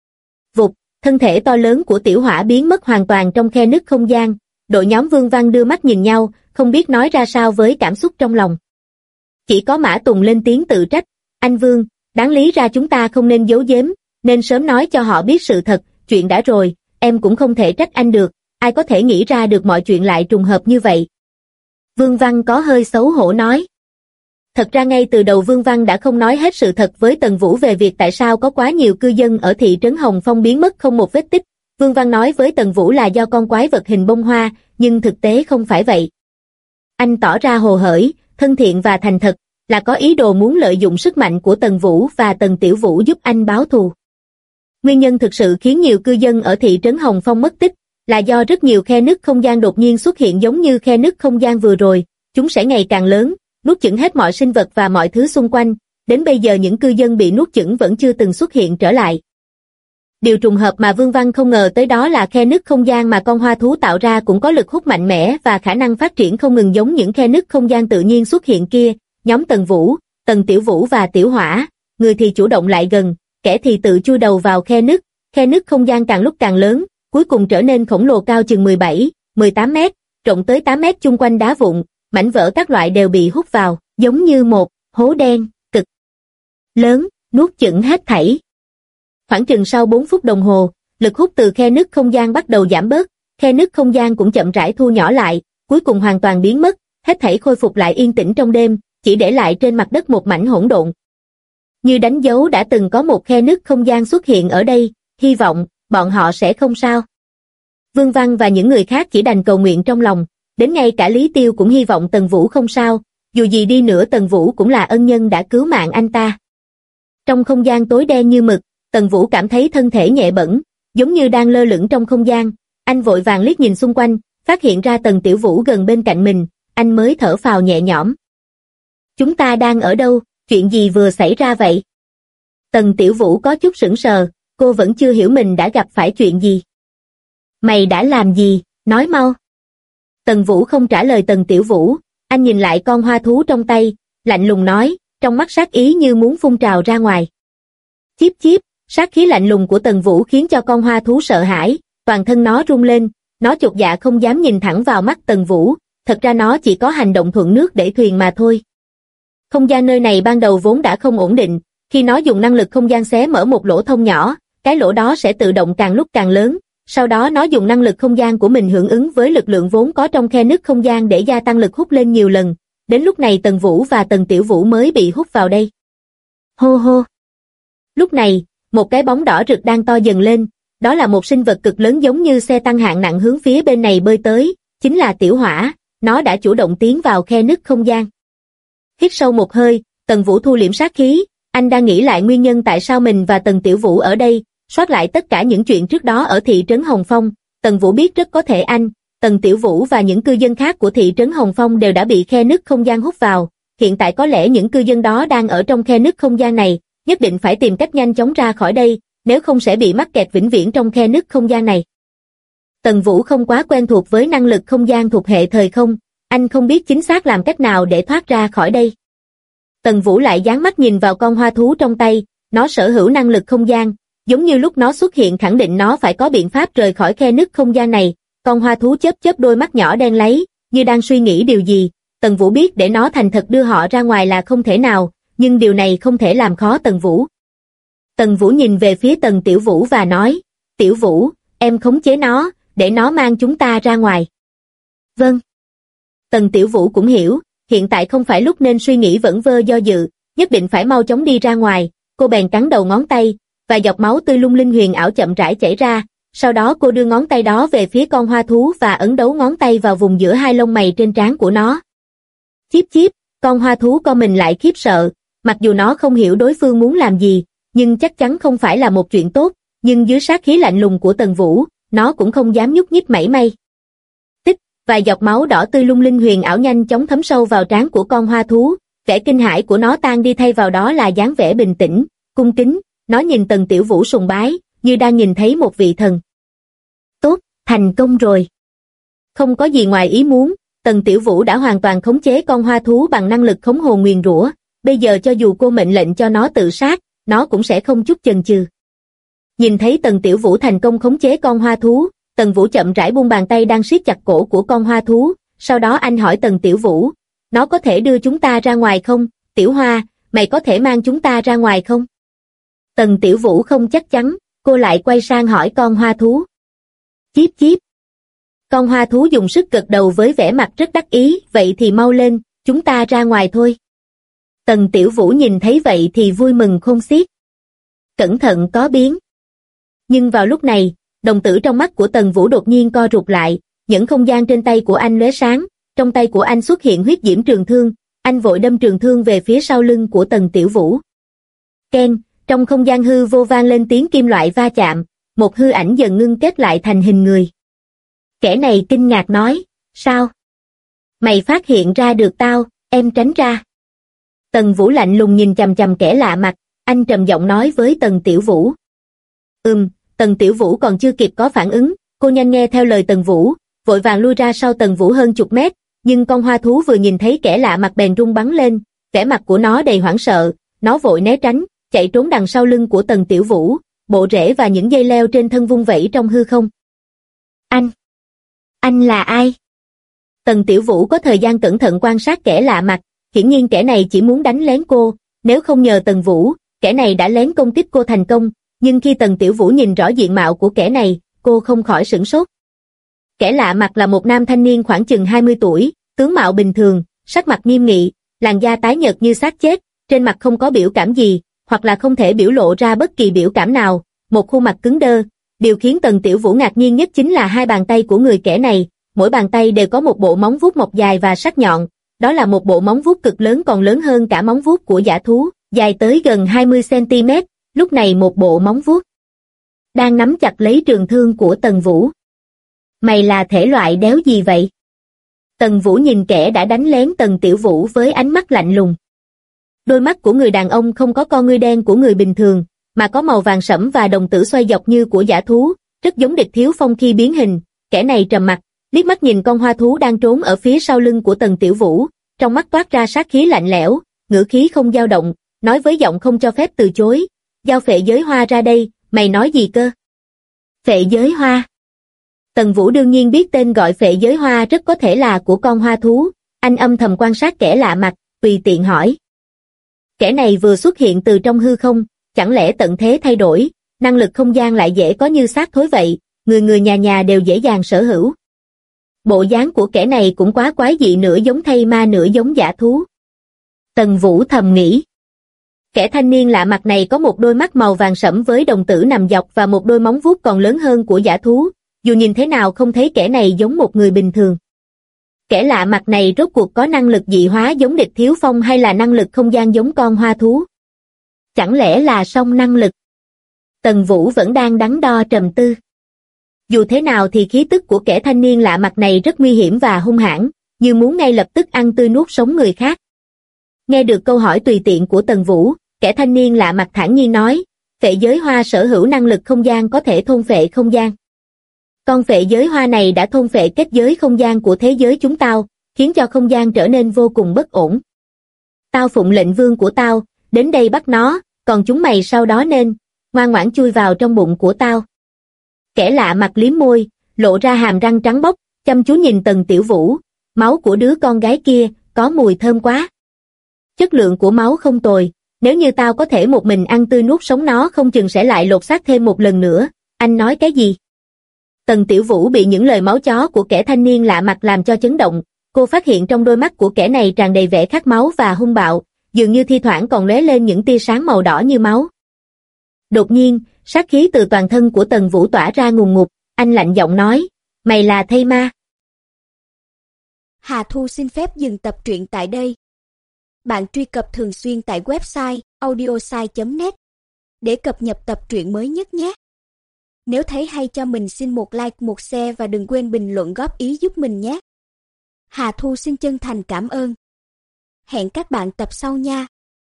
Vụt, thân thể to lớn của tiểu hỏa biến mất hoàn toàn trong khe nứt không gian, đội nhóm Vương Văn đưa mắt nhìn nhau, không biết nói ra sao với cảm xúc trong lòng. Chỉ có Mã Tùng lên tiếng tự trách, anh Vương, đáng lý ra chúng ta không nên giấu giếm, nên sớm nói cho họ biết sự thật, chuyện đã rồi, em cũng không thể trách anh được, ai có thể nghĩ ra được mọi chuyện lại trùng hợp như vậy. Vương Văn có hơi xấu hổ nói. Thật ra ngay từ đầu Vương Văn đã không nói hết sự thật với Tần Vũ về việc tại sao có quá nhiều cư dân ở thị trấn Hồng Phong biến mất không một vết tích. Vương Văn nói với Tần Vũ là do con quái vật hình bông hoa, nhưng thực tế không phải vậy. Anh tỏ ra hồ hởi, thân thiện và thành thật, là có ý đồ muốn lợi dụng sức mạnh của Tần Vũ và Tần Tiểu Vũ giúp anh báo thù. Nguyên nhân thực sự khiến nhiều cư dân ở thị trấn Hồng Phong mất tích, là do rất nhiều khe nứt không gian đột nhiên xuất hiện giống như khe nứt không gian vừa rồi, chúng sẽ ngày càng lớn, nuốt chửng hết mọi sinh vật và mọi thứ xung quanh, đến bây giờ những cư dân bị nuốt chửng vẫn chưa từng xuất hiện trở lại. Điều trùng hợp mà Vương Văn không ngờ tới đó là khe nứt không gian mà con hoa thú tạo ra cũng có lực hút mạnh mẽ và khả năng phát triển không ngừng giống những khe nứt không gian tự nhiên xuất hiện kia. Nhóm Tần Vũ, Tần Tiểu Vũ và Tiểu Hỏa, người thì chủ động lại gần, kẻ thì tự chui đầu vào khe nứt không gian càng lúc càng lớn, cuối cùng trở nên khổng lồ cao chừng 17, 18 mét, rộng tới 8 mét, chung quanh đá vụn, mảnh vỡ các loại đều bị hút vào, giống như một hố đen cực lớn, nuốt chửng hết thảy. Khoảng chừng sau 4 phút đồng hồ, lực hút từ khe nứt không gian bắt đầu giảm bớt, khe nứt không gian cũng chậm rãi thu nhỏ lại, cuối cùng hoàn toàn biến mất, hết thảy khôi phục lại yên tĩnh trong đêm, chỉ để lại trên mặt đất một mảnh hỗn độn. Như đánh dấu đã từng có một khe nứt không gian xuất hiện ở đây, hy vọng bọn họ sẽ không sao. Vương Văn và những người khác chỉ đành cầu nguyện trong lòng, đến ngay cả Lý Tiêu cũng hy vọng Tần Vũ không sao, dù gì đi nữa Tần Vũ cũng là ân nhân đã cứu mạng anh ta. Trong không gian tối đen như mực, Tần Vũ cảm thấy thân thể nhẹ bẫng, giống như đang lơ lửng trong không gian, anh vội vàng liếc nhìn xung quanh, phát hiện ra Tần Tiểu Vũ gần bên cạnh mình, anh mới thở phào nhẹ nhõm. Chúng ta đang ở đâu, chuyện gì vừa xảy ra vậy? Tần Tiểu Vũ có chút sững sờ, cô vẫn chưa hiểu mình đã gặp phải chuyện gì. Mày đã làm gì, nói mau. Tần Vũ không trả lời Tần Tiểu Vũ, anh nhìn lại con hoa thú trong tay, lạnh lùng nói, trong mắt sát ý như muốn phun trào ra ngoài. Chíp chíp, sát khí lạnh lùng của Tần Vũ khiến cho con hoa thú sợ hãi, toàn thân nó rung lên, nó chột dạ không dám nhìn thẳng vào mắt Tần Vũ, thật ra nó chỉ có hành động thuận nước đẩy thuyền mà thôi. Không gian nơi này ban đầu vốn đã không ổn định, khi nó dùng năng lực không gian xé mở một lỗ thông nhỏ, cái lỗ đó sẽ tự động càng lúc càng lớn, sau đó nó dùng năng lực không gian của mình hưởng ứng với lực lượng vốn có trong khe nứt không gian để gia tăng lực hút lên nhiều lần, đến lúc này Tần Vũ và Tần Tiểu Vũ mới bị hút vào đây. Hô hô. Lúc này, một cái bóng đỏ rực đang to dần lên, đó là một sinh vật cực lớn giống như xe tăng hạng nặng hướng phía bên này bơi tới, chính là Tiểu Hỏa, nó đã chủ động tiến vào khe nứt không gian. Hít sâu một hơi, Tần Vũ thu liễm sát khí, anh đang nghĩ lại nguyên nhân tại sao mình và Tần Tiểu Vũ ở đây, soát lại tất cả những chuyện trước đó ở thị trấn Hồng Phong. Tần Vũ biết rất có thể anh, Tần Tiểu Vũ và những cư dân khác của thị trấn Hồng Phong đều đã bị khe nứt không gian hút vào, hiện tại có lẽ những cư dân đó đang ở trong khe nứt không gian này, nhất định phải tìm cách nhanh chóng ra khỏi đây, nếu không sẽ bị mắc kẹt vĩnh viễn trong khe nứt không gian này. Tần Vũ không quá quen thuộc với năng lực không gian thuộc hệ thời không, anh không biết chính xác làm cách nào để thoát ra khỏi đây. Tần Vũ lại dán mắt nhìn vào con hoa thú trong tay, nó sở hữu năng lực không gian, giống như lúc nó xuất hiện khẳng định nó phải có biện pháp rời khỏi khe nứt không gian này. Con hoa thú chớp chớp đôi mắt nhỏ đen láy, như đang suy nghĩ điều gì. Tần Vũ biết để nó thành thật đưa họ ra ngoài là không thể nào, nhưng điều này không thể làm khó Tần Vũ. Tần Vũ nhìn về phía Tần Tiểu Vũ và nói, Tiểu Vũ, em khống chế nó, để nó mang chúng ta ra ngoài. Vâng. Tần Tiểu Vũ cũng hiểu, hiện tại không phải lúc nên suy nghĩ vẩn vơ do dự, nhất định phải mau chóng đi ra ngoài. Cô bèn cắn đầu ngón tay, và giọt máu tươi lung linh huyền ảo chậm rãi chảy ra, sau đó cô đưa ngón tay đó về phía con hoa thú và ấn đấu ngón tay vào vùng giữa hai lông mày trên trán của nó. Chíp chíp, con hoa thú co mình lại khiếp sợ, mặc dù nó không hiểu đối phương muốn làm gì, nhưng chắc chắn không phải là một chuyện tốt, nhưng dưới sát khí lạnh lùng của Tần Vũ, nó cũng không dám nhúc nhích mảy may. Tích, vài giọt máu đỏ tươi lung linh huyền ảo nhanh chóng thấm sâu vào trán của con hoa thú, vẻ kinh hãi của nó tan đi thay vào đó là dáng vẻ bình tĩnh, cung kính, nó nhìn Tần Tiểu Vũ sùng bái, như đang nhìn thấy một vị thần. Tốt, thành công rồi. Không có gì ngoài ý muốn, Tần Tiểu Vũ đã hoàn toàn khống chế con hoa thú bằng năng lực khống hồn nguyền rủa, bây giờ cho dù cô mệnh lệnh cho nó tự sát, nó cũng sẽ không chút chần chừ. Nhìn thấy Tần Tiểu Vũ thành công khống chế con hoa thú, Tần Vũ chậm rãi buông bàn tay đang siết chặt cổ của con hoa thú, sau đó anh hỏi Tần Tiểu Vũ, nó có thể đưa chúng ta ra ngoài không? Tiểu Hoa, mày có thể mang chúng ta ra ngoài không? Tần Tiểu Vũ không chắc chắn, cô lại quay sang hỏi con hoa thú. Chíp chíp. Con hoa thú dùng sức gật đầu với vẻ mặt rất đắc ý, vậy thì mau lên, chúng ta ra ngoài thôi. Tần Tiểu Vũ nhìn thấy vậy thì vui mừng khôn xiết. Cẩn thận có biến. Nhưng vào lúc này, đồng tử trong mắt của Tần Vũ đột nhiên co rụt lại, những không gian trên tay của anh lóe sáng, trong tay của anh xuất hiện huyết diễm trường thương, anh vội đâm trường thương về phía sau lưng của Tần Tiểu Vũ. Keng, trong không gian hư vô vang lên tiếng kim loại va chạm, một hư ảnh dần ngưng kết lại thành hình người. Kẻ này kinh ngạc nói, sao? Mày phát hiện ra được tao, em tránh ra. Tần Vũ lạnh lùng nhìn chằm chằm kẻ lạ mặt, anh trầm giọng nói với Tần Tiểu Vũ. Tần Tiểu Vũ còn chưa kịp có phản ứng, cô nhanh nghe theo lời Tần Vũ, vội vàng lui ra sau Tần Vũ hơn chục mét, nhưng con hoa thú vừa nhìn thấy kẻ lạ mặt bèn rung bắn lên, vẻ mặt của nó đầy hoảng sợ, nó vội né tránh, chạy trốn đằng sau lưng của Tần Tiểu Vũ, bộ rễ và những dây leo trên thân vung vẩy trong hư không. Anh là ai? Tần Tiểu Vũ có thời gian cẩn thận quan sát kẻ lạ mặt, hiển nhiên kẻ này chỉ muốn đánh lén cô, nếu không nhờ Tần Vũ, kẻ này đã lén công kích cô thành công, nhưng khi Tần Tiểu Vũ nhìn rõ diện mạo của kẻ này, cô không khỏi sửng sốt. Kẻ lạ mặt là một nam thanh niên khoảng chừng 20 tuổi, tướng mạo bình thường, sắc mặt nghiêm nghị, làn da tái nhợt như xác chết, trên mặt không có biểu cảm gì, hoặc là không thể biểu lộ ra bất kỳ biểu cảm nào, một khuôn mặt cứng đơ. Điều khiến Tần Tiểu Vũ ngạc nhiên nhất chính là hai bàn tay của người kẻ này, mỗi bàn tay đều có một bộ móng vuốt mọc dài và sắc nhọn, đó là một bộ móng vuốt cực lớn còn lớn hơn cả móng vuốt của dã thú, dài tới gần 20 cm, lúc này một bộ móng vuốt đang nắm chặt lấy trường thương của Tần Vũ. Mày là thể loại đéo gì vậy? Tần Vũ nhìn kẻ đã đánh lén Tần Tiểu Vũ với ánh mắt lạnh lùng. Đôi mắt của người đàn ông không có con ngươi đen của người bình thường, mà có màu vàng sẫm và đồng tử xoay dọc như của dã thú, rất giống Địch Thiếu Phong khi biến hình. Kẻ này trầm mặt, liếc mắt nhìn con hoa thú đang trốn ở phía sau lưng của Tần Tiểu Vũ, trong mắt toát ra sát khí lạnh lẽo, ngữ khí không dao động, nói với giọng không cho phép từ chối, giao phệ giới hoa ra đây, mày nói gì cơ? Phệ giới hoa. Tần Vũ đương nhiên biết tên gọi phệ giới hoa rất có thể là của con hoa thú, anh âm thầm quan sát kẻ lạ mặt, tùy tiện hỏi. Kẻ này vừa xuất hiện từ trong hư không, chẳng lẽ tận thế thay đổi, năng lực không gian lại dễ có như xác thối vậy, người nhà nhà đều dễ dàng sở hữu. Bộ dáng của kẻ này cũng quá quái dị, nửa giống thây ma nửa giống dã thú. Tần Vũ thầm nghĩ. Kẻ thanh niên lạ mặt này có một đôi mắt màu vàng sẫm với đồng tử nằm dọc và một đôi móng vuốt còn lớn hơn của dã thú, dù nhìn thế nào không thấy kẻ này giống một người bình thường. Kẻ lạ mặt này rốt cuộc có năng lực dị hóa giống Địch Thiếu Phong hay là năng lực không gian giống con hoa thú? Chẳng lẽ là song năng lực? Tần Vũ vẫn đang đắn đo trầm tư. Dù thế nào thì khí tức của kẻ thanh niên lạ mặt này rất nguy hiểm và hung hãn, như muốn ngay lập tức ăn tươi nuốt sống người khác. Nghe được câu hỏi tùy tiện của Tần Vũ, kẻ thanh niên lạ mặt thản nhiên nói, phệ giới hoa sở hữu năng lực không gian có thể thôn phệ không gian. Con phệ giới hoa này đã thôn phệ kết giới không gian của thế giới chúng tao, khiến cho không gian trở nên vô cùng bất ổn. Tao phụng lệnh vương của tao, đến đây bắt nó, còn chúng mày sau đó nên ngoan ngoãn chui vào trong bụng của tao. Kẻ lạ mặt liếm môi, lộ ra hàm răng trắng bóc, chăm chú nhìn Tần Tiểu Vũ, máu của đứa con gái kia, có mùi thơm quá. Chất lượng của máu không tồi, nếu như tao có thể một mình ăn tươi nuốt sống nó không chừng sẽ lại lột xác thêm một lần nữa, anh nói cái gì? Tần Tiểu Vũ bị những lời máu chó của kẻ thanh niên lạ mặt làm cho chấn động, cô phát hiện trong đôi mắt của kẻ này tràn đầy vẻ khát máu và hung bạo, dường như thi thoảng còn lóe lên những tia sáng màu đỏ như máu. Đột nhiên, sát khí từ toàn thân của Tần Vũ tỏa ra ngùn ngụt, anh lạnh giọng nói, mày là thây ma. Hà Thu xin phép dừng tập truyện tại đây. Bạn truy cập thường xuyên tại website audiosai.net để cập nhật tập truyện mới nhất nhé. Nếu thấy hay cho mình xin một like, một share và đừng quên bình luận góp ý giúp mình nhé. Hà Thu xin chân thành cảm ơn. Hẹn các bạn tập sau nha.